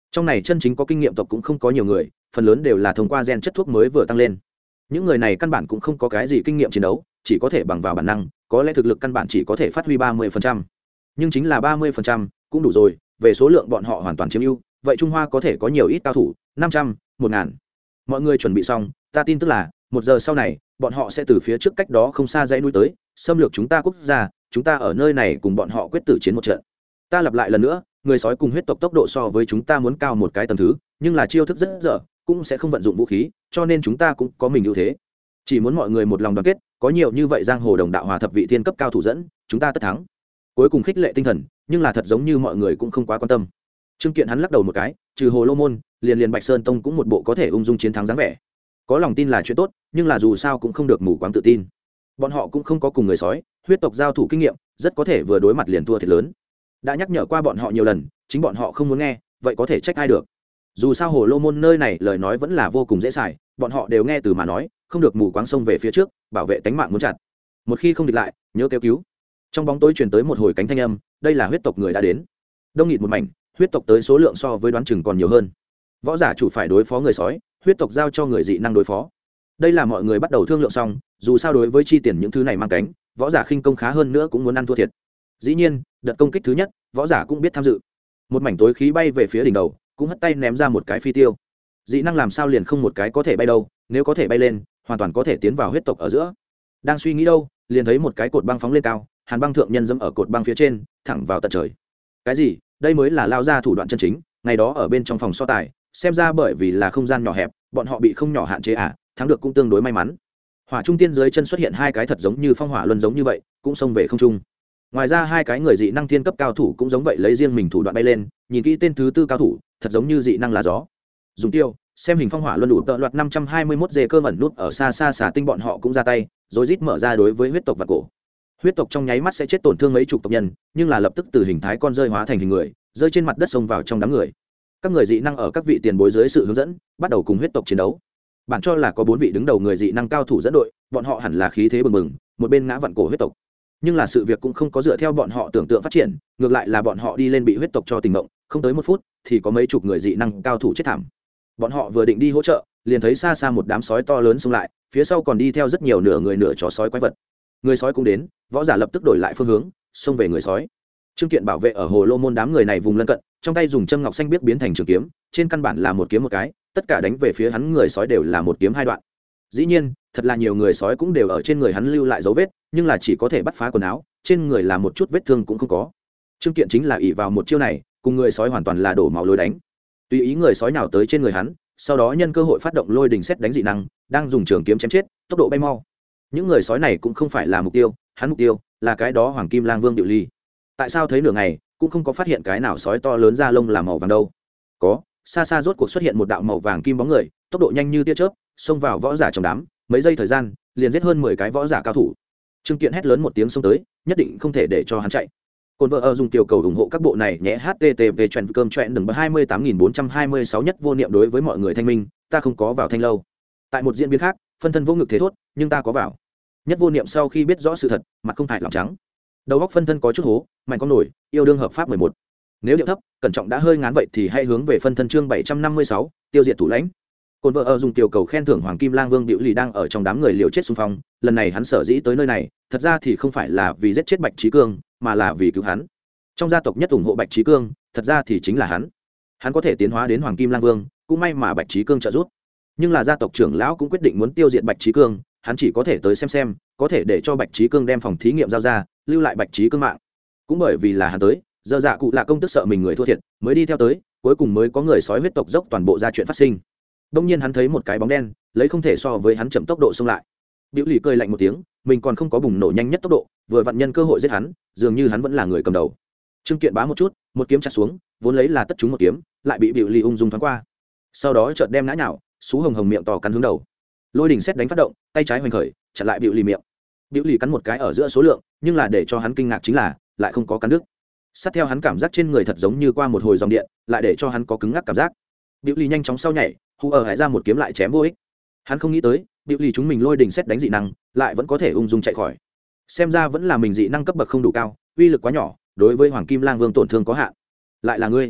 trong này chân chính có kinh nghiệm tộc cũng không có nhiều người, phần lớn đều là thông qua gen chất thuốc mới vừa tăng lên. Những người này căn bản cũng không có cái gì kinh nghiệm chiến đấu, chỉ có thể bằng vào bản năng, có lẽ thực lực căn bản chỉ có thể phát huy ba mươi phần trăm. Nhưng chính là ba mươi phần trăm cũng đủ rồi, về số lượng bọn họ hoàn toàn chiếm ưu, vậy Trung Hoa có thể có nhiều ít cao thủ, năm trăm, một ngàn. Mọi người chuẩn bị xong, ta tin tức là một giờ sau này, bọn họ sẽ từ phía trước cách đó không xa dãy núi tới, xâm lược chúng ta quốc gia, chúng ta ở nơi này cùng bọn họ quyết tử chiến một trận. Ta lặp lại lần nữa, người sói cùng huyết tộc tốc độ so với chúng ta muốn cao một cái tầng thứ, nhưng là chiêu thức rất dở, cũng sẽ không vận dụng vũ khí, cho nên chúng ta cũng có mình ưu thế. Chỉ muốn mọi người một lòng đoàn kết, có nhiều như vậy giang hồ đồng đạo hòa thập vị thiên cấp cao thủ dẫn, chúng ta tất thắng. Cuối cùng khích lệ tinh thần, nhưng là thật giống như mọi người cũng không quá quan tâm. Trương Kiện hắn lắc đầu một cái, trừ Hồ Lô môn, liền liền Bạch Sơn tông cũng một bộ có thể ung dung chiến thắng dáng vẻ. Có lòng tin là chuyện tốt, nhưng là dù sao cũng không được mù quáng tự tin. Bọn họ cũng không có cùng người sói, huyết tộc giao thủ kinh nghiệm, rất có thể vừa đối mặt liền thua thiệt lớn. Đã nhắc nhở qua bọn họ nhiều lần, chính bọn họ không muốn nghe, vậy có thể trách ai được. Dù sao Hồ Lô môn nơi này lời nói vẫn là vô cùng dễ xài, bọn họ đều nghe từ mà nói, không được mù quáng xông về phía trước, bảo vệ tính mạng muốn chặt. Một khi không địch lại, nhớ kêu cứu. Trong bóng tối truyền tới một hồi cánh thanh âm, đây là huyết tộc người đã đến. Đông nghịt một mảnh, huyết tộc tới số lượng so với đoán chừng còn nhiều hơn. Võ giả chủ phải đối phó người sói, huyết tộc giao cho người dị năng đối phó. Đây là mọi người bắt đầu thương lượng xong, dù sao đối với chi tiền những thứ này mang cánh, võ giả khinh công khá hơn nữa cũng muốn ăn thua thiệt. Dĩ nhiên, đợt công kích thứ nhất, võ giả cũng biết tham dự. Một mảnh tối khí bay về phía đỉnh đầu, cũng hất tay ném ra một cái phi tiêu. Dị năng làm sao liền không một cái có thể bay đâu, nếu có thể bay lên, hoàn toàn có thể tiến vào huyết tộc ở giữa. Đang suy nghĩ đâu, liền thấy một cái cột băng phóng lên cao, Hàn Băng thượng nhân dẫm ở cột băng phía trên, thẳng vào tận trời. Cái gì? Đây mới là lao ra thủ đoạn chân chính, ngày đó ở bên trong phòng so tài, xem ra bởi vì là không gian nhỏ hẹp, bọn họ bị không nhỏ hạn chế à, thắng được cũng tương đối may mắn. Hỏa trung tiên dưới chân xuất hiện hai cái thật giống như phong hỏa luân giống như vậy, cũng xông về không trung. Ngoài ra hai cái người dị năng thiên cấp cao thủ cũng giống vậy lấy riêng mình thủ đoạn bay lên, nhìn kỹ tên thứ tư cao thủ, thật giống như dị năng lá gió. Dùng tiêu, xem hình phong hỏa luân đủ tợ loạt năm trăm hai mươi mốt dê cơ mẩn nút ở xa xa xả tinh bọn họ cũng ra tay, rồi rít mở ra đối với huyết tộc và cổ. Huyết tộc trong nháy mắt sẽ chết tổn thương mấy chục tộc nhân, nhưng là lập tức từ hình thái con rơi hóa thành hình người, rơi trên mặt đất xông vào trong đám người. Các người dị năng ở các vị tiền bối dưới sự hướng dẫn, bắt đầu cùng huyết tộc chiến đấu. Bản cho là có bốn vị đứng đầu người dị năng cao thủ dẫn đội, bọn họ hẳn là khí thế bừng bừng, một bên ngã vặn cổ huyết tộc. Nhưng là sự việc cũng không có dựa theo bọn họ tưởng tượng phát triển, ngược lại là bọn họ đi lên bị huyết tộc cho tình mộng, không tới một phút thì có mấy chục người dị năng cao thủ chết thảm. Bọn họ vừa định đi hỗ trợ, liền thấy xa xa một đám sói to lớn xông lại, phía sau còn đi theo rất nhiều nửa người nửa chó sói quái vật. Người sói cũng đến, võ giả lập tức đổi lại phương hướng, xông về người sói. Trương Kiện bảo vệ ở Hồ Lô môn đám người này vùng lân cận, trong tay dùng châm ngọc xanh biếc biến thành trường kiếm, trên căn bản là một kiếm một cái, tất cả đánh về phía hắn người sói đều là một kiếm hai đoạn. Dĩ nhiên, thật là nhiều người sói cũng đều ở trên người hắn lưu lại dấu vết, nhưng là chỉ có thể bắt phá quần áo, trên người là một chút vết thương cũng không có. Trương Kiện chính là ỷ vào một chiêu này, cùng người sói hoàn toàn là đổ máu lối đánh. Tùy ý người sói nào tới trên người hắn, sau đó nhân cơ hội phát động lôi đình sét đánh dị năng, đang dùng trường kiếm chém chết, tốc độ bay mau. Những người sói này cũng không phải là mục tiêu, hắn mục tiêu là cái đó Hoàng Kim Lang Vương Diệu Ly. Tại sao thấy nửa ngày cũng không có phát hiện cái nào sói to lớn da lông là màu vàng đâu? Có, xa xa rốt cuộc xuất hiện một đạo màu vàng kim bóng người, tốc độ nhanh như tia chớp, xông vào võ giả trong đám, mấy giây thời gian, liền giết hơn mười cái võ giả cao thủ. Trương Kiện hét lớn một tiếng xông tới, nhất định không thể để cho hắn chạy. Côn vợ ở dùng tiểu cầu ủng hộ các bộ này nhé, http chuyện cơm chuyện đừng hai mươi tám nghìn bốn trăm hai mươi sáu nhất vô niệm đối với mọi người thanh minh, ta không có vào thanh lâu. Tại một diễn biến khác, phân thân vô ngực thế thốt, nhưng ta có vào. Nhất vô niệm sau khi biết rõ sự thật, mặt không hại lòng trắng. Đầu góc phân thân có chút hố, mạnh con nổi, yêu đương hợp pháp mười một. Nếu điệu thấp, cẩn trọng đã hơi ngán vậy thì hãy hướng về phân thân chương bảy trăm năm mươi sáu, tiêu diệt thủ lãnh. Côn vợ ở dùng tiểu cầu khen thưởng Hoàng Kim Lang Vương Diệu Lì đang ở trong đám người liều chết xung phong, lần này hắn sở dĩ tới nơi này, thật ra thì không phải là vì giết chết Bạch Trí Cương, mà là vì cứu hắn. Trong gia tộc nhất ủng hộ Bạch Trí Cương, thật ra thì chính là hắn. Hắn có thể tiến hóa đến Hoàng Kim Lang Vương, cũng may mà Bạch Trí Cương trợ giúp. Nhưng là gia tộc trưởng lão cũng quyết định muốn tiêu diệt Bạch Trí Cương, hắn chỉ có thể tới xem xem, có thể để cho Bạch Trí Cương đem phòng thí nghiệm giao ra, lưu lại Bạch Trí Cương mạng. Cũng bởi vì là hắn tới, giờ dạ cụ là công tức sợ mình người thua thiệt, mới đi theo tới, cuối cùng mới có người sói huyết tộc dốc toàn bộ ra chuyện phát sinh. Đông nhiên hắn thấy một cái bóng đen, lấy không thể so với hắn chậm tốc độ xông lại. Diệu Lì cười lạnh một tiếng, mình còn không có bùng nổ nhanh nhất tốc độ, vừa vặn nhân cơ hội giết hắn, dường như hắn vẫn là người cầm đầu. Trương Kiện bá một chút, một kiếm chặt xuống, vốn lấy là tất chúng một kiếm, lại bị Diệu Lì ung dung thoáng qua. Sau đó chợt đem ngã nhào, sú hồng hồng miệng to cắn hướng đầu. Lôi đỉnh xét đánh phát động, tay trái hoành khởi, chặn lại Diệu Lì miệng. Diệu Lì cắn một cái ở giữa số lượng, nhưng là để cho hắn kinh ngạc chính là, lại không có cắn đứt. Sát theo hắn cảm giác trên người thật giống như qua một hồi dòng điện, lại để cho hắn có cứng ngắc cảm giác. Diệu Lì nhanh chóng sau nhảy, hù ở hải ra một kiếm lại chém vô ích. Hắn không nghĩ tới, Diệu Lì chúng mình lôi đỉnh xét đánh dị năng, lại vẫn có thể ung dung chạy khỏi. Xem ra vẫn là mình dị năng cấp bậc không đủ cao, uy lực quá nhỏ, đối với Hoàng Kim Lang Vương tổn thương có hạn. Lại là ngươi.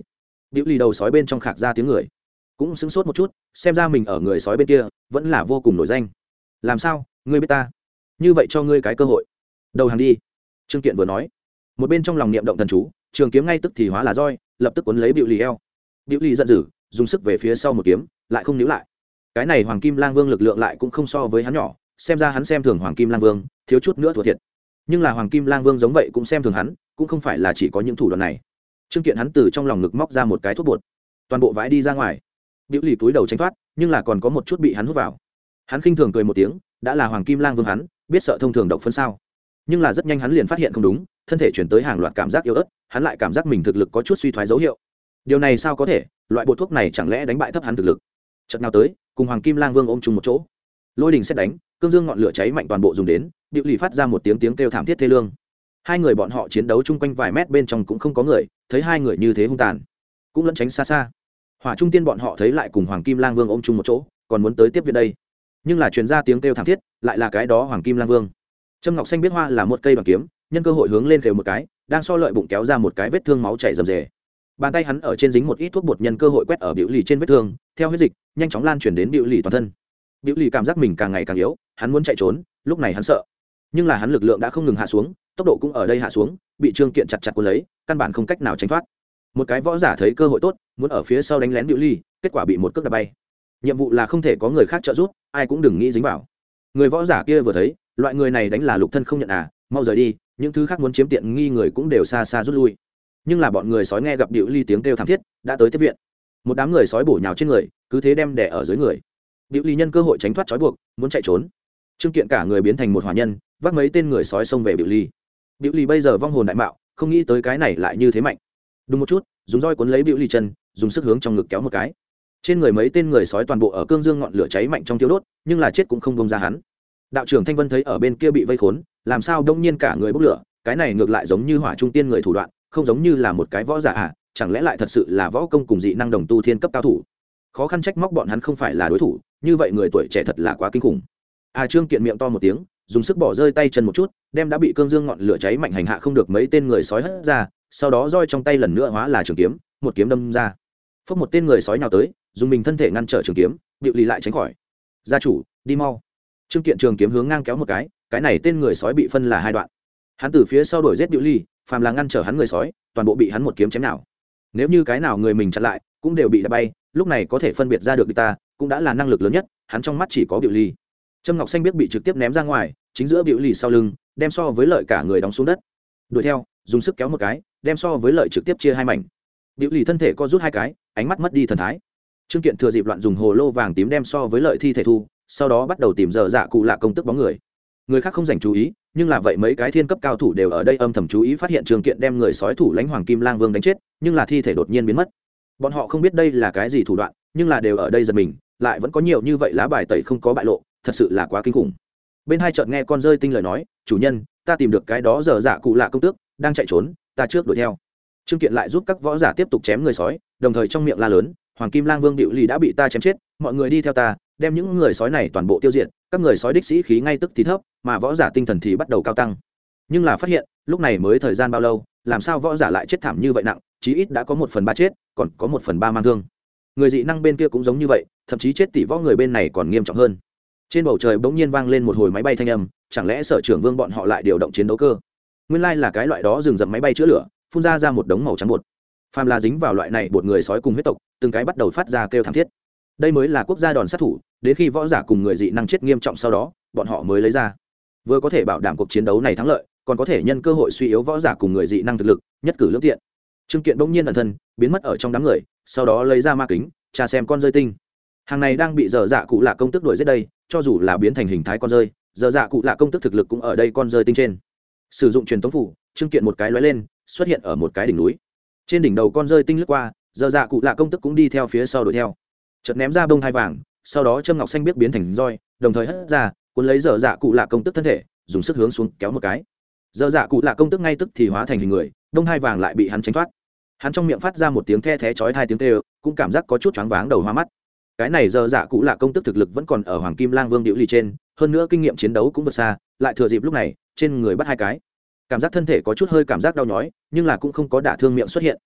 Diệu lì đầu sói bên trong khạc ra tiếng người, cũng sững sốt một chút, xem ra mình ở người sói bên kia vẫn là vô cùng nổi danh. Làm sao, ngươi biết ta? Như vậy cho ngươi cái cơ hội. Đầu hàng đi. Trương Kiện vừa nói, một bên trong lòng niệm động thần chú, trường kiếm ngay tức thì hóa là roi, lập tức cuốn lấy Diệu lì eo. Diệu lì giận dữ, dùng sức về phía sau một kiếm, lại không níu lại. Cái này Hoàng Kim Lang Vương lực lượng lại cũng không so với hắn nhỏ, xem ra hắn xem thường Hoàng Kim Lang Vương, thiếu chút nữa thua thiệt. Nhưng là Hoàng Kim Lang Vương giống vậy cũng xem thường hắn, cũng không phải là chỉ có những thủ đoạn này. Trương Kiện hắn từ trong lòng ngực móc ra một cái thuốc bột, toàn bộ vãi đi ra ngoài. Diệu lì túi đầu tránh thoát, nhưng là còn có một chút bị hắn hút vào. Hắn khinh thường cười một tiếng, đã là Hoàng Kim Lang Vương hắn, biết sợ thông thường độc phân sao? Nhưng là rất nhanh hắn liền phát hiện không đúng, thân thể chuyển tới hàng loạt cảm giác yếu ớt, hắn lại cảm giác mình thực lực có chút suy thoái dấu hiệu. Điều này sao có thể? Loại bột thuốc này chẳng lẽ đánh bại thấp hắn thực lực? Chợt nào tới, cùng Hoàng Kim Lang Vương ôm chung một chỗ, lôi đình xét đánh, cương dương ngọn lửa cháy mạnh toàn bộ dùng đến, Diệu lì phát ra một tiếng tiếng kêu thảm thiết thê lương. Hai người bọn họ chiến đấu chung quanh vài mét bên trong cũng không có người, thấy hai người như thế hung tàn, cũng lẫn tránh xa xa. Hỏa Trung Tiên bọn họ thấy lại cùng Hoàng Kim Lang Vương ôm chung một chỗ, còn muốn tới tiếp viện đây, nhưng là truyền ra tiếng kêu thảm thiết, lại là cái đó Hoàng Kim Lang Vương. Trâm Ngọc Xanh biết hoa là một cây đoàn kiếm, nhân cơ hội hướng lên khều một cái, đang so lợi bụng kéo ra một cái vết thương máu chảy rầm rề. Bàn tay hắn ở trên dính một ít thuốc bột, nhân cơ hội quét ở Diệu lì trên vết thương, theo huyết dịch nhanh chóng lan truyền đến Diệu lì toàn thân. Diệu lì cảm giác mình càng ngày càng yếu, hắn muốn chạy trốn, lúc này hắn sợ, nhưng là hắn lực lượng đã không ngừng hạ xuống, tốc độ cũng ở đây hạ xuống, bị Trương Kiện chặt chặt cuốn lấy, căn bản không cách nào tránh thoát. Một cái võ giả thấy cơ hội tốt, muốn ở phía sau đánh lén Diệu lì, kết quả bị một cước đập bay. Nhiệm vụ là không thể có người khác trợ giúp, ai cũng đừng nghĩ dính vào. Người võ giả kia vừa thấy, loại người này đánh là lục thân không nhận à, mau rời đi, những thứ khác muốn chiếm tiện nghi người cũng đều xa xa rút lui. Nhưng là bọn người sói nghe gặp Diệu lì tiếng kêu thảm thiết, đã tới tiếp viện. Một đám người sói bổ nhào trên người, cứ thế đem đè ở dưới người. Diệu lì nhân cơ hội tránh thoát trói buộc, muốn chạy trốn. Trương Kiện cả người biến thành một hỏa nhân, vác mấy tên người sói xông về Diệu lì. Diệu lì bây giờ vong hồn đại mạo, không nghĩ tới cái này lại như thế mạnh. Đúng một chút, dùng roi cuốn lấy Diệu lì chân, dùng sức hướng trong ngực kéo một cái. Trên người mấy tên người sói toàn bộ ở cương dương ngọn lửa cháy mạnh trong thiêu đốt, nhưng là chết cũng không buông ra hắn. Đạo trưởng Thanh Vân thấy ở bên kia bị vây khốn, làm sao đông nhiên cả người bốc lửa, cái này ngược lại giống như Hỏa Trung Tiên người thủ đoạn, không giống như là một cái võ giả à, chẳng lẽ lại thật sự là võ công cùng dị năng đồng tu thiên cấp cao thủ? Khó khăn trách móc bọn hắn không phải là đối thủ, như vậy người tuổi trẻ thật là quá kinh khủng. À, Trương Kiện miệng to một tiếng, dùng sức bỏ rơi tay chân một chút, đem đã bị cương dương ngọn lửa cháy mạnh hành hạ không được mấy tên người sói hất ra, sau đó roi trong tay lần nữa hóa là trường kiếm, một kiếm đâm ra. Phốc một tên người sói nhào tới, dùng mình thân thể ngăn trở trường kiếm, Diệu lì lại tránh khỏi. Gia chủ, đi mau. Trương Kiện trường kiếm hướng ngang kéo một cái, cái này tên người sói bị phân là hai đoạn. Hắn từ phía sau đuổi giết Diệu lì, phàm là ngăn trở hắn người sói, toàn bộ bị hắn một kiếm chém nào. Nếu như cái nào người mình chặn lại, cũng đều bị đập bay, lúc này có thể phân biệt ra được địch ta, cũng đã là năng lực lớn nhất, hắn trong mắt chỉ có Diệu lì. Trâm Ngọc Xanh biết bị trực tiếp ném ra ngoài, chính giữa Diệu lì sau lưng, đem so với lợi cả người đóng xuống đất. Đuổi theo, dùng sức kéo một cái, đem so với lợi trực tiếp chia hai mảnh. Diệu lì thân thể co rút hai cái, ánh mắt mất đi thần thái. Trương Kiện thừa dịp loạn dùng hồ lô vàng tím đem so với lợi thi thể thu, sau đó bắt đầu tìm giờ dạ cụ lạ công tức bóng người. Người khác không dành chú ý, nhưng là vậy mấy cái thiên cấp cao thủ đều ở đây âm thầm chú ý, phát hiện Trương Kiện đem người sói thủ lãnh Hoàng Kim Lang Vương đánh chết, nhưng là thi thể đột nhiên biến mất. Bọn họ không biết đây là cái gì thủ đoạn, nhưng là đều ở đây giật mình, lại vẫn có nhiều như vậy lá bài tẩy không có bại lộ, thật sự là quá kinh khủng. Bên hai chợt nghe con rơi tinh lời nói, chủ nhân, ta tìm được cái đó giờ dạ cụ lạ công tước, đang chạy trốn, ta trước đuổi theo. Trương Kiện lại giúp các võ giả tiếp tục chém người sói, đồng thời trong miệng la lớn, Hoàng Kim Lang Vương Diệu lì đã bị ta chém chết, mọi người đi theo ta, đem những người sói này toàn bộ tiêu diệt. Các người sói đích sĩ khí ngay tức thì thấp, mà võ giả tinh thần thì bắt đầu cao tăng. Nhưng là phát hiện, lúc này mới thời gian bao lâu, làm sao võ giả lại chết thảm như vậy nặng, chí ít đã có một phần ba chết, còn có một phần ba mang thương. Người dị năng bên kia cũng giống như vậy, thậm chí chết tỷ võ người bên này còn nghiêm trọng hơn. Trên bầu trời bỗng nhiên vang lên một hồi máy bay thanh âm, chẳng lẽ Sở Trưởng Vương bọn họ lại điều động chiến đấu cơ? Nguyên lai là cái loại đó rừng rậm máy bay chữa lửa, phun ra ra một đống màu trắng bột. Phàm là dính vào loại này bột người sói cùng huyết tộc, từng cái bắt đầu phát ra kêu thảm thiết. Đây mới là quốc gia đòn sát thủ, đến khi võ giả cùng người dị năng chết nghiêm trọng sau đó, bọn họ mới lấy ra. Vừa có thể bảo đảm cuộc chiến đấu này thắng lợi, còn có thể nhân cơ hội suy yếu võ giả cùng người dị năng thực lực, nhất cử lưỡng tiện. Trương Kiện bỗng nhiên ẩn thân, biến mất ở trong đám người, sau đó lấy ra ma kính, tra xem con rơi tinh. Hàng này đang bị dở dạ cụ lạ công tức đuổi giết đây, cho dù là biến thành hình thái con rơi, dở dạ cụ lạ công tức thực lực cũng ở đây con rơi tinh trên. Sử dụng truyền tống phủ, Trương Kiện một cái lóe lên, xuất hiện ở một cái đỉnh núi. Trên đỉnh đầu con rơi tinh lướt qua, dở dạ cụ lạ công tức cũng đi theo phía sau đuổi theo. Chợt ném ra bông hai vàng, sau đó Trâm Ngọc Xanh biết biến thành roi, đồng thời hất ra, cuốn lấy dở dạ cụ lạ công tức thân thể, dùng sức hướng xuống kéo một cái. Dở dạ cụ lạ công tức ngay tức thì hóa thành hình người, đông hai vàng lại bị hắn tránh thoát. Hắn trong miệng phát ra một tiếng the thé chói tai tiếng kêu, cũng cảm giác có chút choáng váng đầu hoa mắt. Cái này dở dạ cụ lạ công tức thực lực vẫn còn ở Hoàng Kim Lang Vương Diệu lì trên, hơn nữa kinh nghiệm chiến đấu cũng vượt xa, lại thừa dịp lúc này, trên người bắt hai cái. Cảm giác thân thể có chút hơi cảm giác đau nhói, nhưng là cũng không có đả thương miệng xuất hiện.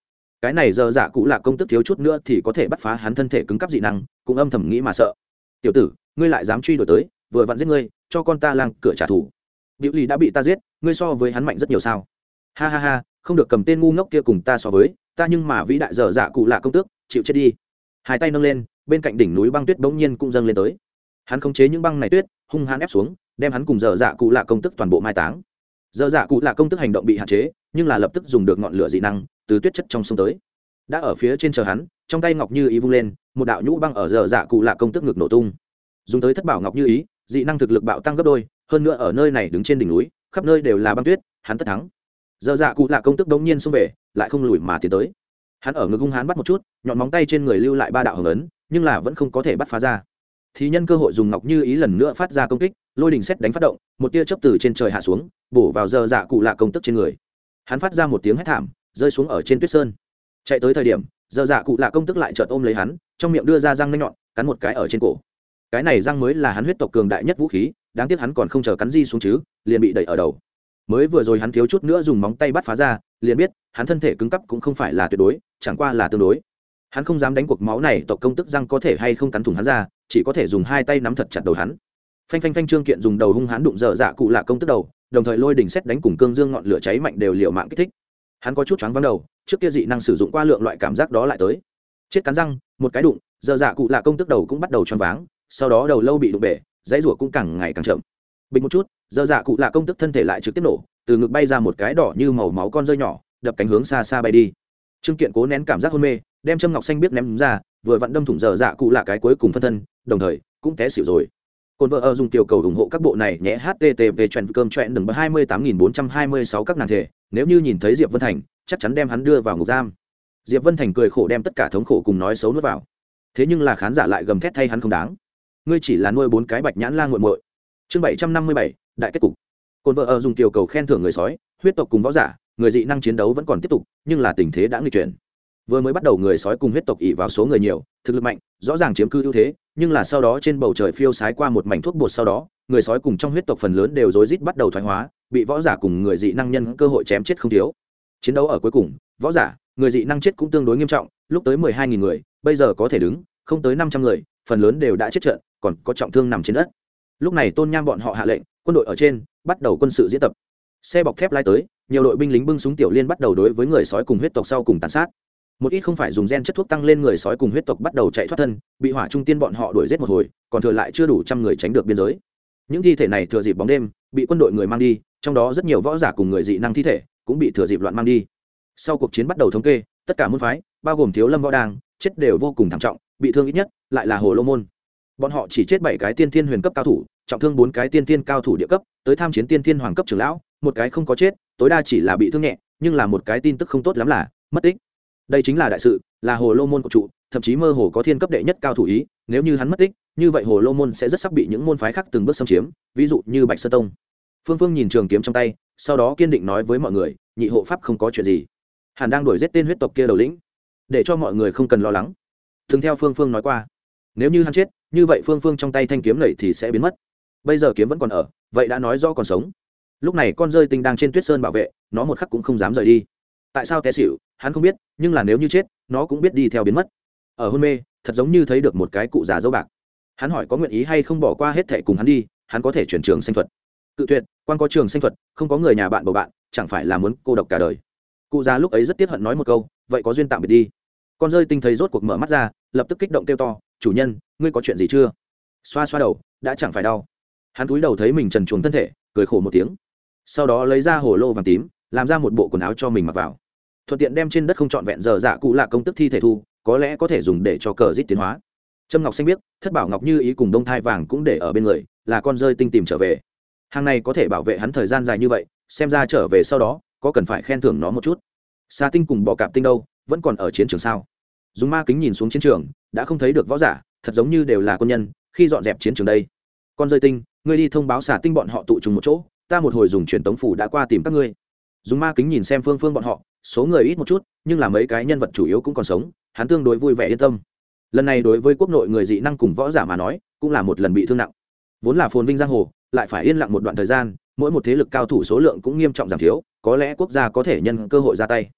cái này giờ dạ cụ lạ công tức thiếu chút nữa thì có thể bắt phá hắn thân thể cứng cắp dị năng, cũng âm thầm nghĩ mà sợ. Tiểu tử, ngươi lại dám truy đuổi tới, vừa vặn giết ngươi, cho con ta lang cửa trả thù. Diệu Ly đã bị ta giết, ngươi so với hắn mạnh rất nhiều sao? Ha ha ha, không được cầm tên ngu ngốc kia cùng ta so với, ta nhưng mà vĩ đại giờ dạ cụ lạ công tước, chịu chết đi. Hai tay nâng lên, bên cạnh đỉnh núi băng tuyết bỗng nhiên cũng dâng lên tới. Hắn khống chế những băng này tuyết, hung hãn ép xuống, đem hắn cùng giờ dạ cụ lạ công tức toàn bộ mai táng. Giờ dạ cụ lạ công tức hành động bị hạn chế, nhưng là lập tức dùng được ngọn lửa dị năng từ tuyết chất trong sông tới. Đã ở phía trên chờ hắn, trong tay ngọc như ý vung lên, một đạo nhũ băng ở giờ dạ cụ lạ công tức ngực nổ tung. Dùng tới thất bảo ngọc như ý, dị năng thực lực bạo tăng gấp đôi, hơn nữa ở nơi này đứng trên đỉnh núi, khắp nơi đều là băng tuyết, hắn tất thắng. Giờ dạ cụ lạ công tức đống nhiên xông về, lại không lùi mà tiến tới. Hắn ở ngực hung hãn bắt một chút, nhọn móng tay trên người lưu lại ba đạo hồng ấn, nhưng là vẫn không có thể bắt phá ra. Thì nhân cơ hội dùng ngọc như ý lần nữa phát ra công kích, lôi đình sét đánh phát động, một tia chớp từ trên trời hạ xuống, bổ vào giờ dạ cụ lạ công tức trên người. Hắn phát ra một tiếng hét thảm, rơi xuống ở trên tuyết sơn. Chạy tới thời điểm, giờ dạ cụ lạ công tức lại chợt ôm lấy hắn, trong miệng đưa ra răng nanh nhọn, cắn một cái ở trên cổ. Cái này răng mới là hắn huyết tộc cường đại nhất vũ khí, đáng tiếc hắn còn không chờ cắn di xuống chứ, liền bị đẩy ở đầu. Mới vừa rồi hắn thiếu chút nữa dùng móng tay bắt phá ra, liền biết hắn thân thể cứng cắp cũng không phải là tuyệt đối, chẳng qua là tương đối. Hắn không dám đánh cuộc máu này tộc công tức răng có thể hay không cắn thủng hắn ra, chỉ có thể dùng hai tay nắm thật chặt đầu hắn. Phanh phanh phanh, Trương Kiện dùng đầu hung hãn đụng dở dạ cụ lạ công tức đầu, đồng thời lôi đỉnh sét đánh cùng cương dương ngọn lửa cháy mạnh đều liều mạng kích thích. Hắn có chút choáng váng đầu, trước kia dị năng sử dụng qua lượng loại cảm giác đó lại tới. Chết cắn răng, một cái đụng, dở dạ cụ lạ công tức đầu cũng bắt đầu choáng váng, sau đó đầu lâu bị đụng bể, dãy rủa cũng càng ngày càng chậm. Bình một chút, dở dạ cụ lạ công tức thân thể lại trực tiếp nổ, từ ngực bay ra một cái đỏ như màu máu con rơi nhỏ, đập cánh hướng xa xa bay đi. Trương Kiện cố nén cảm giác hôn mê, đem châm ngọc xanh biết ném ra, vừa vặn đâm thủng dở dạ cụ lạ cái cuối cùng phân thân, đồng thời cũng té xỉu rồi. Côn vợ ở dùng tiểu cầu ủng hộ các bộ này nhé, http chuyện cơm chuyện đừng hai mươi tám nghìn bốn trăm hai mươi sáu các nàng thể, nếu như nhìn thấy Diệp Vân Thành, chắc chắn đem hắn đưa vào ngục giam. Diệp Vân Thành cười khổ đem tất cả thống khổ cùng nói xấu nuốt vào. Thế nhưng là khán giả lại gầm thét thay hắn không đáng. Ngươi chỉ là nuôi bốn cái bạch nhãn lang muội muội. Chương bảy trăm năm mươi bảy, đại kết cục. Côn vợ ở dùng tiểu cầu khen thưởng người sói, huyết tộc cùng võ giả, người dị năng chiến đấu vẫn còn tiếp tục, nhưng là tình thế đã nghịch chuyển. Vừa mới bắt đầu người sói cùng huyết tộc ỷ vào số người nhiều, thực lực mạnh, rõ ràng chiếm cư ưu thế, nhưng là sau đó trên bầu trời phiêu sái qua một mảnh thuốc bột, sau đó người sói cùng trong huyết tộc phần lớn đều rối rít bắt đầu thoái hóa, bị võ giả cùng người dị năng nhân cơ hội chém chết không thiếu. Chiến đấu ở cuối cùng, võ giả, người dị năng chết cũng tương đối nghiêm trọng, lúc tới mười hai nghìn người, bây giờ có thể đứng, không tới năm trăm người, phần lớn đều đã chết trận, còn có trọng thương nằm trên đất. Lúc này Tôn Nham bọn họ hạ lệnh, quân đội ở trên, bắt đầu quân sự diễn tập. Xe bọc thép lái tới, nhiều đội binh lính bưng súng tiểu liên bắt đầu đối với người sói cùng huyết tộc sau cùng tàn sát. Một ít không phải dùng gen chất thuốc tăng lên người sói cùng huyết tộc bắt đầu chạy thoát thân, bị hỏa trung tiên bọn họ đuổi giết một hồi, còn thừa lại chưa đủ trăm người tránh được biên giới. Những thi thể này thừa dịp bóng đêm bị quân đội người mang đi, trong đó rất nhiều võ giả cùng người dị năng thi thể cũng bị thừa dịp loạn mang đi. Sau cuộc chiến bắt đầu thống kê, tất cả môn phái, bao gồm Thiếu Lâm Võ Đàng, chết đều vô cùng thảm trọng, bị thương ít nhất lại là Hồ Lô môn. Bọn họ chỉ chết bảy cái tiên thiên huyền cấp cao thủ, trọng thương bốn cái tiên thiên cao thủ địa cấp, tới tham chiến tiên thiên hoàng cấp trưởng lão, một cái không có chết, tối đa chỉ là bị thương nhẹ, nhưng là một cái tin tức không tốt lắm là mất tích. Đây chính là đại sự, là Hồ Lô môn của trụ, thậm chí mơ hồ có thiên cấp đệ nhất cao thủ ý, nếu như hắn mất tích, như vậy Hồ Lô môn sẽ rất sắp bị những môn phái khác từng bước xâm chiếm, ví dụ như Bạch Sơn tông. Phương Phương nhìn trường kiếm trong tay, sau đó kiên định nói với mọi người, nhị hộ pháp không có chuyện gì, hẳn đang đuổi giết tên huyết tộc kia đầu lĩnh, để cho mọi người không cần lo lắng. Thường theo Phương Phương nói qua, nếu như hắn chết, như vậy Phương Phương trong tay thanh kiếm này thì sẽ biến mất. Bây giờ kiếm vẫn còn ở, vậy đã nói rõ còn sống. Lúc này con rơi tinh đang trên tuyết sơn bảo vệ, nó một khắc cũng không dám rời đi. Tại sao té xỉu, hắn không biết, nhưng là nếu như chết, nó cũng biết đi theo biến mất. Ở hôn mê, thật giống như thấy được một cái cụ già dâu bạc. Hắn hỏi có nguyện ý hay không bỏ qua hết thảy cùng hắn đi, hắn có thể chuyển trường sinh thuật. Cự tuyệt, quan có trường sinh thuật, không có người nhà bạn bầu bạn, chẳng phải là muốn cô độc cả đời. Cụ già lúc ấy rất tiếc hận nói một câu, vậy có duyên tạm biệt đi. Con rơi tinh thấy rốt cuộc mở mắt ra, lập tức kích động kêu to, chủ nhân, ngươi có chuyện gì chưa? Xoa xoa đầu, đã chẳng phải đau. Hắn cúi đầu thấy mình trần truồng thân thể, cười khổ một tiếng. Sau đó lấy ra hồ lô vàng tím, làm ra một bộ quần áo cho mình mặc vào, thuận tiện đem trên đất không trọn vẹn giờ dạ cụ lạ công tức thi thể thu, có lẽ có thể dùng để cho cờ giết tiến hóa. Trâm ngọc xanh biếc, thất bảo ngọc như ý cùng đông thai vàng cũng để ở bên người, là con rơi tinh tìm trở về. Hàng này có thể bảo vệ hắn thời gian dài như vậy, xem ra trở về sau đó có cần phải khen thưởng nó một chút. Sa tinh cùng bò cạp tinh đâu, vẫn còn ở chiến trường sao? Dùng ma kính nhìn xuống chiến trường, đã không thấy được võ giả, thật giống như đều là quân nhân khi dọn dẹp chiến trường đây. Con rơi tinh, ngươi đi thông báo xà tinh bọn họ tụ trùng một chỗ, ta một hồi dùng truyền tống phủ đã qua tìm các ngươi. Dùng ma kính nhìn xem Phương Phương bọn họ, số người ít một chút, nhưng là mấy cái nhân vật chủ yếu cũng còn sống, hắn tương đối vui vẻ yên tâm. Lần này đối với quốc nội người dị năng cùng võ giả mà nói, cũng là một lần bị thương nặng. Vốn là phồn vinh giang hồ, lại phải yên lặng một đoạn thời gian, mỗi một thế lực cao thủ số lượng cũng nghiêm trọng giảm thiếu, có lẽ quốc gia có thể nhân cơ hội ra tay.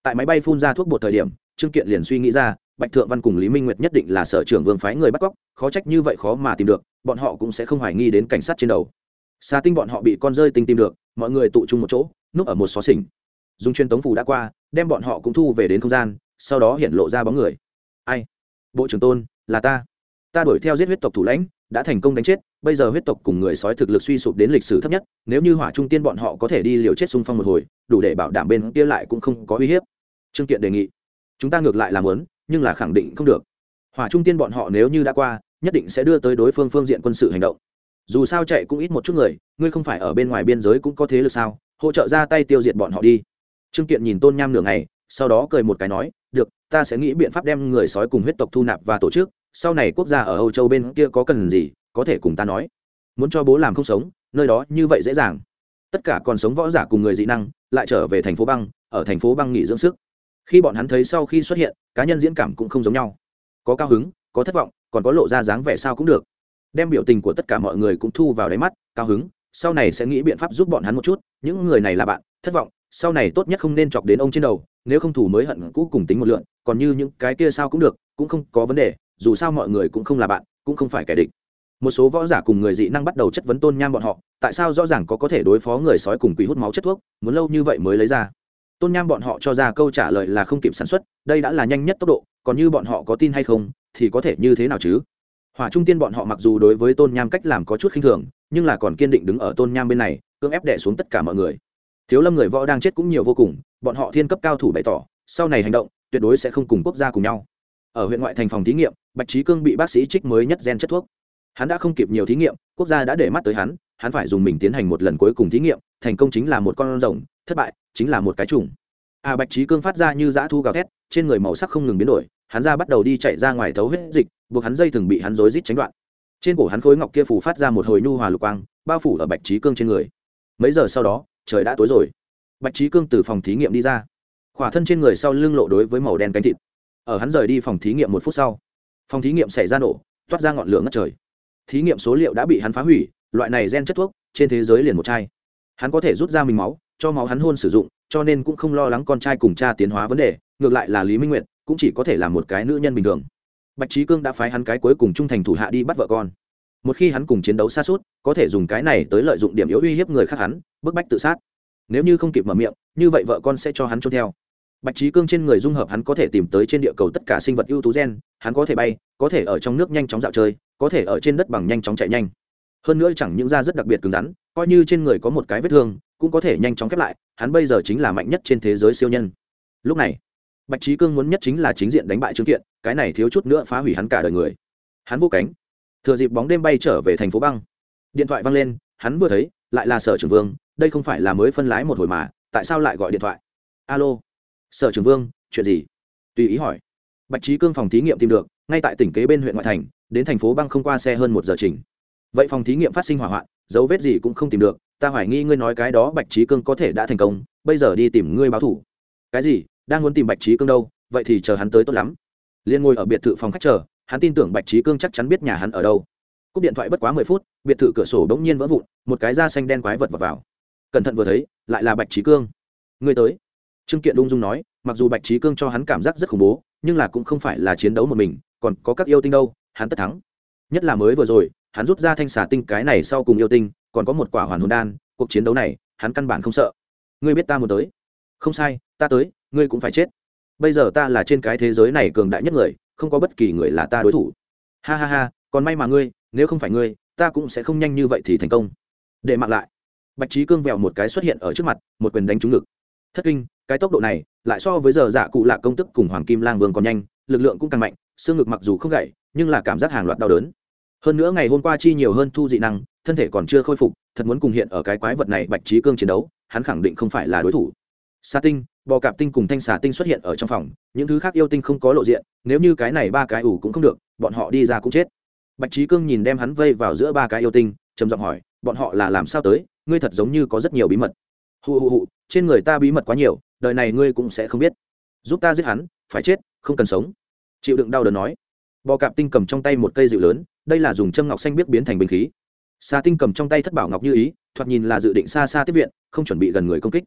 tại máy bay phun ra thuốc bột thời điểm trương kiện liền suy nghĩ ra bạch thượng văn cùng lý minh nguyệt nhất định là sở trưởng vương phái người bắt cóc, khó trách như vậy khó mà tìm được, bọn họ cũng sẽ không hoài nghi đến cảnh sát trên đầu. Xà tinh bọn họ bị con rơi tinh tìm được, mọi người tụ chung một chỗ núp ở một xó xỉnh, dùng truyền tống phù đã qua đem bọn họ cũng thu về đến không gian, sau đó hiện lộ ra bóng người. Ai? Bộ trưởng Tôn, là ta. Ta đuổi theo giết huyết tộc thủ lãnh, đã thành công đánh chết, bây giờ huyết tộc cùng người sói thực lực suy sụp đến lịch sử thấp nhất, nếu như hỏa trung tiên bọn họ có thể đi liều chết xung phong một hồi, đủ để bảo đảm bên kia lại cũng không có uy hiếp. Trương Kiện đề nghị, chúng ta ngược lại là muốn, nhưng là khẳng định không được. Hỏa trung tiên bọn họ nếu như đã qua, nhất định sẽ đưa tới đối phương phương diện quân sự hành động. Dù sao chạy cũng ít một chút người, ngươi không phải ở bên ngoài biên giới cũng có thế lực sao, hỗ trợ ra tay tiêu diệt bọn họ đi. Trương Kiện nhìn Tôn Nham nửa ngày, sau đó cười một cái nói, được, ta sẽ nghĩ biện pháp đem người sói cùng huyết tộc thu nạp và tổ chức, sau này quốc gia ở Âu Châu bên kia có cần gì, có thể cùng ta nói. Muốn cho bố làm không sống, nơi đó như vậy dễ dàng. Tất cả còn sống võ giả cùng người dị năng lại trở về thành phố băng, ở thành phố băng nghỉ dưỡng sức. Khi bọn hắn thấy sau khi xuất hiện, cá nhân diễn cảm cũng không giống nhau, có cao hứng, có thất vọng, còn có lộ ra dáng vẻ sao cũng được. Đem biểu tình của tất cả mọi người cũng thu vào đáy mắt, cao hứng, sau này sẽ nghĩ biện pháp giúp bọn hắn một chút, những người này là bạn, thất vọng, sau này tốt nhất không nên chọc đến ông trên đầu, nếu không thủ mới hận cũ cùng tính một lượn, còn như những cái kia sao cũng được, cũng không có vấn đề, dù sao mọi người cũng không là bạn, cũng không phải kẻ địch. Một số võ giả cùng người dị năng bắt đầu chất vấn Tôn Nham bọn họ, tại sao rõ ràng có có thể đối phó người sói cùng quỷ hút máu chất thuốc, muốn lâu như vậy mới lấy ra. Tôn Nham bọn họ cho ra câu trả lời là không kịp sản xuất, đây đã là nhanh nhất tốc độ, còn như bọn họ có tin hay không thì có thể như thế nào chứ. Hỏa trung tiên bọn họ mặc dù đối với Tôn Nham cách làm có chút khinh thường, nhưng là còn kiên định đứng ở Tôn Nham bên này, cưỡng ép đè xuống tất cả mọi người. Thiếu lâm người võ đang chết cũng nhiều vô cùng, bọn họ thiên cấp cao thủ bày tỏ sau này hành động tuyệt đối sẽ không cùng quốc gia cùng nhau. Ở huyện ngoại thành phòng thí nghiệm, Bạch Trí Cương bị bác sĩ trích mới nhất gen chất thuốc, hắn đã không kịp nhiều thí nghiệm, quốc gia đã để mắt tới hắn, hắn phải dùng mình tiến hành một lần cuối cùng thí nghiệm, thành công chính là một con rồng, thất bại chính là một cái trùng. À, Bạch Trí Cương phát ra như dã thu gào thét, trên người màu sắc không ngừng biến đổi, hắn ra bắt đầu đi chạy ra ngoài thấu huyết dịch, buộc hắn dây thừng bị hắn rối rít tránh đoạn. Trên cổ hắn khối ngọc kia phủ phát ra một hồi nhu hòa lục quang, bao phủ ở Bạch Trí Cương trên người. Mấy giờ sau đó, trời đã tối rồi. Bạch Trí Cương từ phòng thí nghiệm đi ra, khỏa thân trên người sau lưng lộ đối với màu đen cánh thịt. Ở hắn rời đi phòng thí nghiệm một phút sau, phòng thí nghiệm xảy ra nổ, toát ra ngọn lửa ngất trời. Thí nghiệm số liệu đã bị hắn phá hủy, loại này gen chất thuốc trên thế giới liền một chai. Hắn có thể rút ra mình máu, cho máu hắn hôn sử dụng, cho nên cũng không lo lắng con trai cùng cha tiến hóa vấn đề, ngược lại là Lý Minh Nguyệt cũng chỉ có thể là một cái nữ nhân bình thường. Bạch Trí Cương đã phái hắn cái cuối cùng trung thành thủ hạ đi bắt vợ con. Một khi hắn cùng chiến đấu xa suốt, có thể dùng cái này tới lợi dụng điểm yếu uy hiếp người khác hắn, bức bách tự sát. Nếu như không kịp mở miệng, như vậy vợ con sẽ cho hắn trốn theo. Bạch Trí Cương trên người dung hợp hắn có thể tìm tới trên địa cầu tất cả sinh vật ưu tú gen, hắn có thể bay, có thể ở trong nước nhanh chóng dạo chơi, có thể ở trên đất bằng nhanh chóng chạy nhanh. Hơn nữa chẳng những da rất đặc biệt cứng rắn, coi như trên người có một cái vết thương, cũng có thể nhanh chóng khép lại, hắn bây giờ chính là mạnh nhất trên thế giới siêu nhân. Lúc này, Bạch Trí Cương muốn nhất chính là chính diện đánh bại Trương Kiện, cái này thiếu chút nữa phá hủy hắn cả đời người. Hắn vô cánh, thừa dịp bóng đêm bay trở về thành phố băng. Điện thoại vang lên, hắn vừa thấy, lại là Sở Trưởng Vương, đây không phải là mới phân lái một hồi mà, tại sao lại gọi điện thoại? Alo, Sở Trưởng Vương, chuyện gì? Tùy ý hỏi. Bạch Trí Cương phòng thí nghiệm tìm được, ngay tại tỉnh kế bên huyện ngoại thành, đến thành phố băng không qua xe hơn một giờ trình. Vậy phòng thí nghiệm phát sinh hỏa hoạn, dấu vết gì cũng không tìm được, ta hoài nghi ngươi nói cái đó Bạch Trí Cương có thể đã thành công, bây giờ đi tìm ngươi báo thủ. Cái gì? Đang muốn tìm Bạch Trí Cương đâu? Vậy thì chờ hắn tới tốt lắm. Liên ngồi ở biệt thự phòng khách chờ, hắn tin tưởng Bạch Trí Cương chắc chắn biết nhà hắn ở đâu. Cúp điện thoại bất quá mười phút, biệt thự cửa sổ bỗng nhiên vỡ vụn, một cái da xanh đen quái vật vọt vào. Cẩn thận vừa thấy, lại là Bạch Trí Cương. Ngươi tới. Trương Kiện ung dung nói, mặc dù Bạch Trí Cương cho hắn cảm giác rất khủng bố, nhưng là cũng không phải là chiến đấu một mình, còn có các yêu tinh đâu, hắn tất thắng. Nhất là mới vừa rồi, hắn rút ra thanh xà tinh cái này sau cùng yêu tinh, còn có một quả hoàn hồn đan, cuộc chiến đấu này, hắn căn bản không sợ. Ngươi biết ta muốn tới? Không sai, ta tới, ngươi cũng phải chết. Bây giờ ta là trên cái thế giới này cường đại nhất người, không có bất kỳ người là ta đối thủ. Ha ha ha, còn may mà ngươi, nếu không phải ngươi, ta cũng sẽ không nhanh như vậy thì thành công. Để mạng lại. Bạch Trí Cương vèo một cái xuất hiện ở trước mặt, một quyền đánh trúng ngực. Thất kinh, cái tốc độ này, lại so với giờ dạ cụ Lạc công tức cùng Hoàng Kim Lang Vương còn nhanh, lực lượng cũng càng mạnh, xương ngực mặc dù không gãy, nhưng là cảm giác hàng loạt đau đớn. Hơn nữa ngày hôm qua chi nhiều hơn thu dị năng, thân thể còn chưa khôi phục, thật muốn cùng hiện ở cái quái vật này Bạch Trí Cương chiến đấu, hắn khẳng định không phải là đối thủ. Sa tinh, bò cạp tinh cùng thanh xà tinh xuất hiện ở trong phòng, những thứ khác yêu tinh không có lộ diện, nếu như cái này ba cái ủ cũng không được, bọn họ đi ra cũng chết. Bạch Trí Cương nhìn đem hắn vây vào giữa ba cái yêu tinh, trầm giọng hỏi, bọn họ là làm sao tới, ngươi thật giống như có rất nhiều bí mật. Hù hù hù, trên người ta bí mật quá nhiều, đời này ngươi cũng sẽ không biết. Giúp ta giết hắn, phải chết, không cần sống. Chịu đựng đau đớn nói. Bò cạp tinh cầm trong tay một cây dịu lớn, đây là dùng châm ngọc xanh biếc biến thành binh khí. Sa tinh cầm trong tay thất bảo ngọc như ý, thoạt nhìn là dự định xa xa tiếp viện, không chuẩn bị gần người công kích.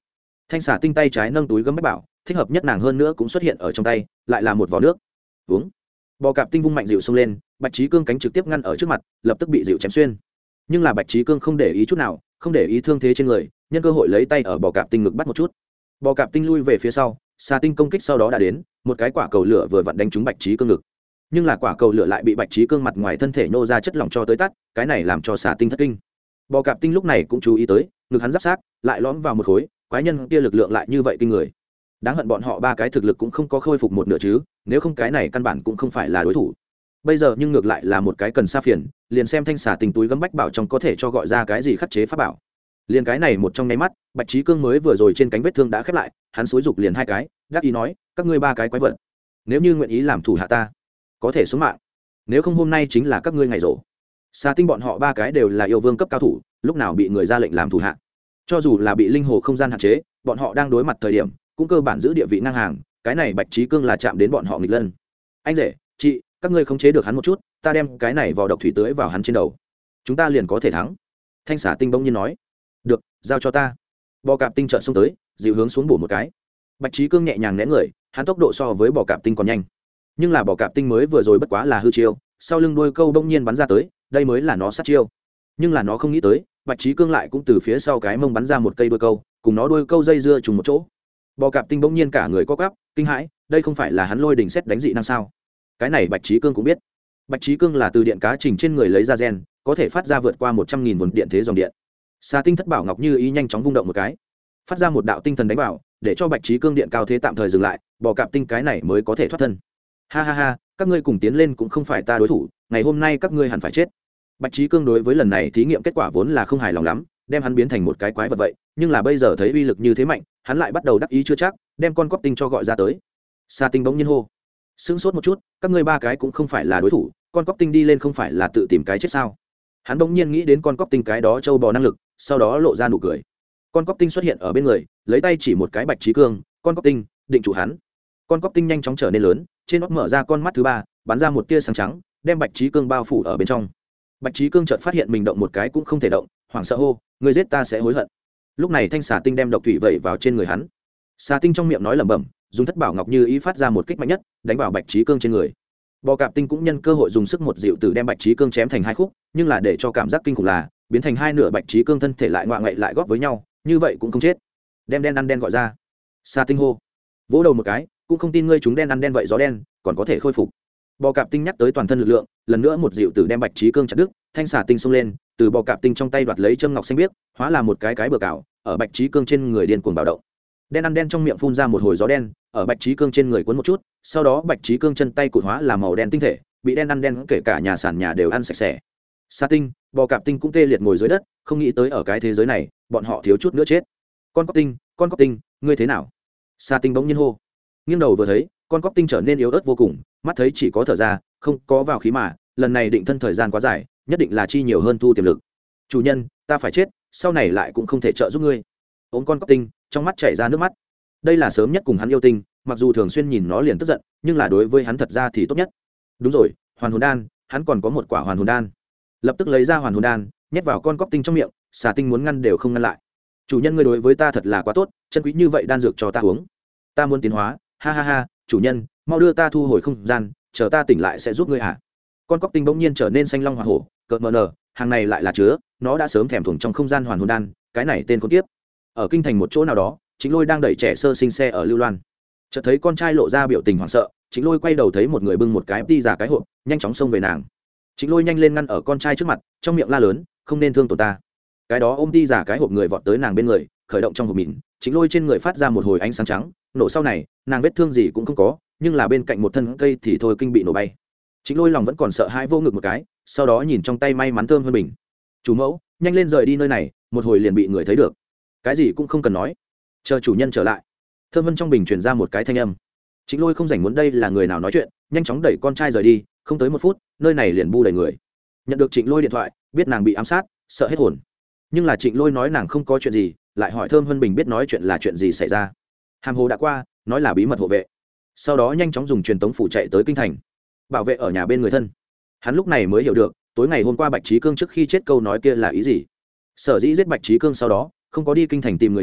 Thanh xà tinh tay trái nâng túi gấm bách bảo, thích hợp nhất nàng hơn nữa cũng xuất hiện ở trong tay, lại là một vò nước. Uống. Bò cạp tinh vung mạnh dịu xông lên, Bạch Trí Cương cánh trực tiếp ngăn ở trước mặt, lập tức bị dịu chém xuyên. Nhưng là Bạch Trí Cương không để ý chút nào, không để ý thương thế trên người, nhân cơ hội lấy tay ở bò cạp tinh ngực bắt một chút. Bò cạp tinh lui về phía sau, xà tinh công kích sau đó đã đến, một cái quả cầu lửa vừa vặn đánh trúng Bạch Trí Cương ngực. Nhưng là quả cầu lửa lại bị Bạch Trí Cương mặt ngoài thân thể nô ra chất lỏng cho tới tắt, cái này làm cho xà tinh thất kinh. Bò cạp tinh lúc này cũng chú ý tới, ngực hắn giáp sát, lại lõm vào một khối, quái nhân kia lực lượng lại như vậy kinh người. Đáng hận bọn họ ba cái thực lực cũng không có khôi phục một nửa chứ, nếu không cái này căn bản cũng không phải là đối thủ. Bây giờ nhưng ngược lại là một cái cần sa phiền, liền xem thanh xà tình túi gấm bách bảo trong có thể cho gọi ra cái gì khắc chế pháp bảo. Liền cái này một trong nháy mắt, Bạch Trí Cương mới vừa rồi trên cánh vết thương đã khép lại, hắn xúi dục liền hai cái, đáp ý nói, các ngươi ba cái quái vật, nếu như nguyện ý làm thủ hạ ta, có thể xuống mạng, nếu không hôm nay chính là các ngươi ngày rỗ. Xà tinh bọn họ ba cái đều là yêu vương cấp cao thủ, lúc nào bị người ra lệnh làm thủ hạ, cho dù là bị linh hồ không gian hạn chế, bọn họ đang đối mặt thời điểm cũng cơ bản giữ địa vị ngang hàng. Cái này Bạch Trí Cương là chạm đến bọn họ nghịch lân. Anh rể, chị, các ngươi khống chế được hắn một chút, ta đem cái này vào độc thủy tưới vào hắn trên đầu, chúng ta liền có thể thắng. Thanh xà tinh bỗng nhiên nói. Được, giao cho ta. Bò cạp tinh trợn xông tới, dịu hướng xuống bổ một cái. Bạch Trí Cương nhẹ nhàng né người, hắn tốc độ so với bò cạp tinh còn nhanh, nhưng là bò cạp tinh mới vừa rồi bất quá là hư chiêu, sau lưng đuôi câu bỗng nhiên bắn ra tới, đây mới là nó sát chiêu. Nhưng là nó không nghĩ tới, Bạch Trí Cương lại cũng từ phía sau cái mông bắn ra một cây đuôi câu, cùng nó đuôi câu dây dưa trùng một chỗ. Bò cạp tinh bỗng nhiên cả người co quắp, kinh hãi, đây không phải là hắn lôi đỉnh xét đánh dị năng sao? Cái này Bạch Trí Cương cũng biết. Bạch Trí Cương là từ điện cá trình trên người lấy ra gen, có thể phát ra vượt qua một trăm nghìn vồn điện thế dòng điện. Xà tinh thất bảo ngọc như ý nhanh chóng vung động một cái, phát ra một đạo tinh thần đánh vào, để cho Bạch Trí Cương điện cao thế tạm thời dừng lại, bò cạp tinh cái này mới có thể thoát thân. Ha ha ha, các ngươi cùng tiến lên cũng không phải ta đối thủ, ngày hôm nay các ngươi hẳn phải chết. Bạch Trí Cương đối với lần này thí nghiệm kết quả vốn là không hài lòng lắm, đem hắn biến thành một cái quái vật vậy, nhưng là bây giờ thấy uy lực như thế mạnh, hắn lại bắt đầu đắc ý chưa chắc, đem con cóc tinh cho gọi ra tới. Xà tinh bỗng nhiên hô, sững sốt một chút, các ngươi ba cái cũng không phải là đối thủ, con cóc tinh đi lên không phải là tự tìm cái chết sao? Hắn bỗng nhiên nghĩ đến con cóc tinh cái đó trâu bò năng lực, sau đó lộ ra nụ cười. Con cóc tinh xuất hiện ở bên người, lấy tay chỉ một cái Bạch Trí Cương, con cóc tinh, định chủ hắn. Con cóc tinh nhanh chóng trở nên lớn, trên nót mở ra con mắt thứ ba, bắn ra một tia sáng trắng, đem Bạch Trí Cương bao phủ ở bên trong. Bạch Trí Cương chợt phát hiện mình động một cái cũng không thể động, hoảng sợ hô, người giết ta sẽ hối hận. Lúc này thanh xà tinh đem độc thủy vẩy vào trên người hắn. Xà tinh trong miệng nói lẩm bẩm, dùng thất bảo ngọc như ý phát ra một kích mạnh nhất, đánh vào Bạch Trí Cương trên người. Bò cạp tinh cũng nhân cơ hội dùng sức một dịu tử đem Bạch Trí Cương chém thành hai khúc, nhưng là để cho cảm giác kinh khủng là biến thành hai nửa Bạch Trí Cương thân thể lại ngoạ ngậy lại góp với nhau, như vậy cũng không chết. Đem đen ăn đen gọi ra. Xà tinh hô, vỗ đầu một cái, cũng không tin ngươi chúng đen ăn đen vậy gió đen còn có thể khôi phục. Bò cạp tinh nhắc tới toàn thân lực lượng, lần nữa một dịu tử đem Bạch Trí Cương chặt đứt, thanh xà tinh xông lên, từ bò cạp tinh trong tay đoạt lấy châm ngọc xanh biếc, hóa là một cái cái bừa cào, ở Bạch Trí Cương trên người điên cuồng bạo động. Đen ăn đen trong miệng phun ra một hồi gió đen, ở Bạch Trí Cương trên người cuốn một chút, sau đó Bạch Trí Cương chân tay cụt hóa là màu đen tinh thể, bị đen ăn đen kể cả nhà sản nhà đều ăn sạch sẽ. Xà tinh, bò cạp tinh cũng tê liệt ngồi dưới đất, không nghĩ tới ở cái thế giới này, bọn họ thiếu chút nữa chết. Con cóc tinh, con cóc tinh, ngươi thế nào? Xà tinh bỗng nhiên hô. Nghiêng đầu vừa thấy, con cóc tinh trở nên yếu ớt vô cùng, mắt thấy chỉ có thở ra, không có vào khí mà, lần này định thân thời gian quá dài, nhất định là chi nhiều hơn thu tiềm lực. Chủ nhân, ta phải chết, sau này lại cũng không thể trợ giúp ngươi. Ôm con cóc tinh, trong mắt chảy ra nước mắt. Đây là sớm nhất cùng hắn yêu tinh, mặc dù thường xuyên nhìn nó liền tức giận, nhưng là đối với hắn thật ra thì tốt nhất. Đúng rồi, hoàn hồn đan, hắn còn có một quả hoàn hồn đan. Lập tức lấy ra hoàn hồn đan, nhét vào con cóc tinh trong miệng, xà tinh muốn ngăn đều không ngăn lại. Chủ nhân ngươi đối với ta thật là quá tốt, chân quý như vậy đan dược cho ta uống. Ta muốn tiến hóa, ha ha ha, chủ nhân, mau đưa ta thu hồi không gian, chờ ta tỉnh lại sẽ giúp ngươi hả? Con cóc tinh bỗng nhiên trở nên xanh long hỏa hổ, cợt mờ nở, hàng này lại là chứa, nó đã sớm thèm thuồng trong không gian hoàn hồn đan, cái này tên con tiếp. Ở kinh thành một chỗ nào đó, Chính Lôi đang đẩy trẻ sơ sinh xe ở Lưu Loan, chợt thấy con trai lộ ra biểu tình hoảng sợ, Chính Lôi quay đầu thấy một người bưng một cái đi giả cái hộp, nhanh chóng xông về nàng. Chính Lôi nhanh lên ngăn ở con trai trước mặt, trong miệng la lớn, không nên thương tổn ta. Cái đó ôm đi giả cái hộp người vọt tới nàng bên người, khởi động trong hộp mịn, Chính Lôi trên người phát ra một hồi ánh sáng trắng, nổ sau này, nàng vết thương gì cũng không có, nhưng là bên cạnh một thân cây thì thôi kinh bị nổ bay. Chính Lôi lòng vẫn còn sợ hãi vô ngực một cái, sau đó nhìn trong tay may mắn thơm hơn mình. Chủ mẫu, nhanh lên rời đi nơi này, một hồi liền bị người thấy được. Cái gì cũng không cần nói, chờ chủ nhân trở lại. Thơm hơn trong bình truyền ra một cái thanh âm. Chính Lôi không rảnh muốn đây là người nào nói chuyện, nhanh chóng đẩy con trai rời đi, không tới một phút, nơi này liền bu đầy người. Nhận được Trịnh Lôi điện thoại, biết nàng bị ám sát, sợ hết hồn. Nhưng là Trịnh Lôi nói nàng không có chuyện gì, lại hỏi Thơm Vân Bình biết nói chuyện là chuyện gì xảy ra. Hàm hồ đã qua, nói là bí mật hộ vệ. Sau đó nhanh chóng dùng truyền tống phủ chạy tới kinh thành, bảo vệ ở nhà bên người thân. Hắn lúc này mới hiểu được, tối ngày hôm qua Bạch Trí Cương trước khi chết câu nói kia là ý gì. Sở dĩ giết Bạch Trí Cương sau đó, không có đi kinh thành tìm người nhà,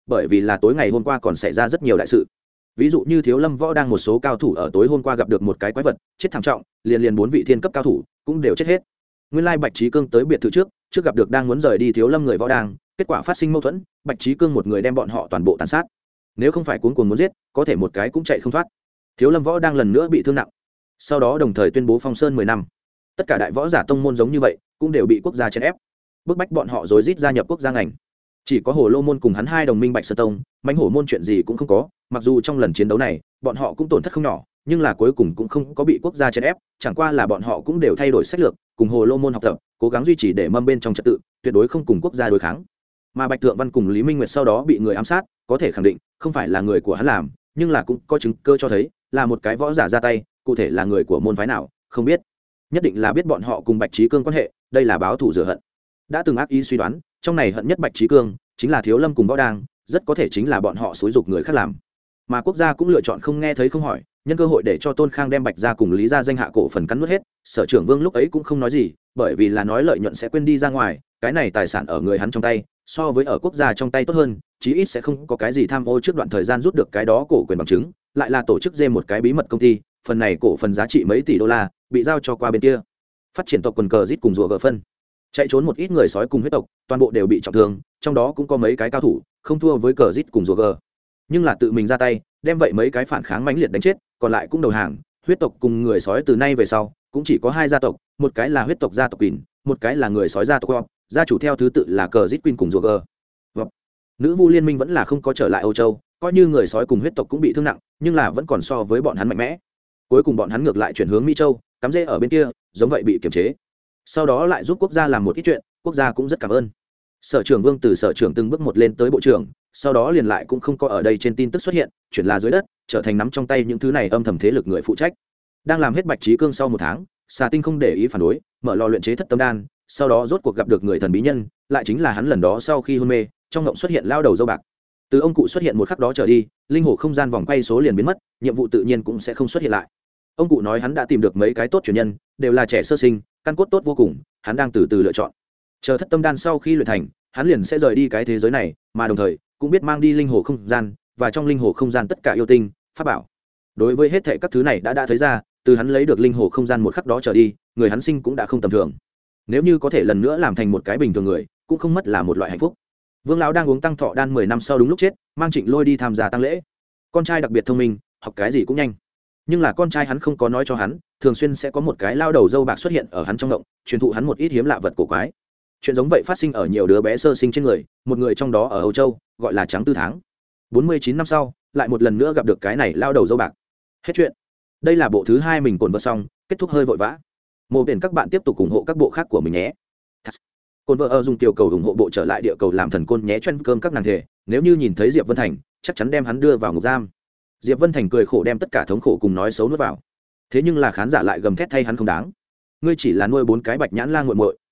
bởi vì là tối ngày hôm qua còn xảy ra rất nhiều đại sự. Ví dụ như Thiếu Lâm Võ đang một số cao thủ ở tối hôm qua gặp được một cái quái vật chết thảm trọng, liền liền bốn vị thiên cấp cao thủ cũng đều chết hết. Nguyên lai Bạch Trí Cương tới biệt thự trước trước gặp được đang muốn rời đi Thiếu Lâm người võ đang, kết quả phát sinh mâu thuẫn, Bạch Trí Cương một người đem bọn họ toàn bộ tàn sát. Nếu không phải cuống cuồng muốn giết, có thể một cái cũng chạy không thoát. Thiếu Lâm Võ đang lần nữa bị thương nặng, sau đó đồng thời tuyên bố phong sơn mười năm. Tất cả đại võ giả tông môn giống như vậy cũng đều bị quốc gia chèn ép, bức bách bọn họ rối rít gia nhập quốc gia ngành. Chỉ có Hồ Lô môn cùng hắn hai đồng minh Bạch Sơn tông, Mãnh Hổ môn chuyện gì cũng không có, mặc dù trong lần chiến đấu này bọn họ cũng tổn thất không nhỏ, nhưng là cuối cùng cũng không có bị quốc gia chèn ép, chẳng qua là bọn họ cũng đều thay đổi sách lược, cùng Hồ Lô môn học tập, cố gắng duy trì để mâm bên trong trật tự, tuyệt đối không cùng quốc gia đối kháng. Mà Bạch Thượng Văn cùng Lý Minh Nguyệt sau đó bị người ám sát, có thể khẳng định không phải là người của hắn làm, nhưng là cũng có chứng cơ cho thấy là một cái võ giả ra tay, cụ thể là người của môn phái nào không biết, nhất định là biết bọn họ cùng Bạch Trí Cương quan hệ, đây là báo thù rửa hận. Đã từng ác ý suy đoán trong này hận nhất Bạch Trí Cương chính là Thiếu Lâm cùng võ đang, rất có thể chính là bọn họ xúi dục người khác làm. Mà quốc gia cũng lựa chọn không nghe thấy không hỏi, nhân cơ hội để cho Tôn Khang đem Bạch gia cùng Lý gia danh hạ cổ phần cắn nuốt hết. Sở trưởng Vương lúc ấy cũng không nói gì, bởi vì là nói lợi nhuận sẽ quên đi ra ngoài, cái này tài sản ở người hắn trong tay, so với ở quốc gia trong tay tốt hơn, chí ít sẽ không có cái gì tham ô trước đoạn thời gian rút được cái đó cổ quyền bằng chứng, lại là tổ chức dê một cái bí mật công ty, phần này cổ phần giá trị mấy tỷ đô la, bị giao cho qua bên kia. Phát triển tộc quần cờ rít cùng rùa gờ phân. Chạy trốn một ít người sói cùng huyết tộc, toàn bộ đều bị trọng thương, trong đó cũng có mấy cái cao thủ, không thua với cờ rít cùng rùa gờ. Nhưng là tự mình ra tay, đem vậy mấy cái phản kháng mãnh liệt đánh chết, còn lại cũng đầu hàng. Huyết tộc cùng người sói từ nay về sau cũng chỉ có hai gia tộc, một cái là huyết tộc gia tộc Quỳnh, một cái là người sói gia tộc Quop, gia chủ theo thứ tự là cờ rít Quỳnh cùng rùa gờ. Nữ vu liên minh vẫn là không có trở lại Âu Châu, coi như người sói cùng huyết tộc cũng bị thương nặng, nhưng là vẫn còn so với bọn hắn mạnh mẽ. Cuối cùng bọn hắn ngược lại chuyển hướng Mỹ Châu, cắm rễ ở bên kia, giống vậy bị kiềm chế. Sau đó lại giúp quốc gia làm một ít chuyện, quốc gia cũng rất cảm ơn. Sở trưởng Vương từ sở trưởng từng bước một lên tới bộ trưởng, sau đó liền lại cũng không có ở đây trên tin tức xuất hiện, chuyển là dưới đất, trở thành nắm trong tay những thứ này âm thầm thế lực người phụ trách. Đang làm hết Bạch Trí Cương sau một tháng, Xà Tinh không để ý phản đối, mở lò luyện chế thất tâm đan, sau đó rốt cuộc gặp được người thần bí nhân, lại chính là hắn lần đó sau khi hôn mê, trong ngộng xuất hiện lao đầu dâu bạc. Từ ông cụ xuất hiện một khắc đó trở đi, linh hồ không gian vòng quay số liền biến mất, nhiệm vụ tự nhiên cũng sẽ không xuất hiện lại. Ông cụ nói hắn đã tìm được mấy cái tốt truyền nhân, đều là trẻ sơ sinh, căn cốt tốt vô cùng, hắn đang từ từ lựa chọn. Chờ thất tâm đan sau khi luyện thành, hắn liền sẽ rời đi cái thế giới này, mà đồng thời cũng biết mang đi linh hồ không gian, và trong linh hồ không gian tất cả yêu tinh, pháp bảo. Đối với hết thảy các thứ này đã đã thấy ra, từ hắn lấy được linh hồ không gian một khắc đó trở đi, người hắn sinh cũng đã không tầm thường. Nếu như có thể lần nữa làm thành một cái bình thường người, cũng không mất là một loại hạnh phúc. Vương lão đang uống tăng thọ đan mười năm sau đúng lúc chết, mang Trịnh Lôi đi tham gia tang lễ. Con trai đặc biệt thông minh, học cái gì cũng nhanh. Nhưng là con trai hắn không có nói cho hắn, thường xuyên sẽ có một cái lao đầu dâu bạc xuất hiện ở hắn trong động, truyền thụ hắn một ít hiếm lạ vật cổ quái. Chuyện giống vậy phát sinh ở nhiều đứa bé sơ sinh trên người, một người trong đó ở Âu Châu, gọi là Trắng Tư Tháng. bốn mươi chín năm sau, lại một lần nữa gặp được cái này lao đầu dâu bạc. Hết chuyện. Đây là bộ thứ hai mình cuốn vật xong, kết thúc hơi vội vã. Mô biển các bạn tiếp tục ủng hộ các bộ khác của mình nhé. Côn vợ ở dùng tiểu cầu ủng hộ bộ trở lại địa cầu làm thần côn nhé chuyên cơm các nàng thể, nếu như nhìn thấy Diệp Vân Thành, chắc chắn đem hắn đưa vào ngục giam. Diệp Vân Thành cười khổ đem tất cả thống khổ cùng nói xấu nuốt vào. Thế nhưng là khán giả lại gầm thét thay hắn không đáng. Ngươi chỉ là nuôi bốn cái bạch nhãn lang muội muội.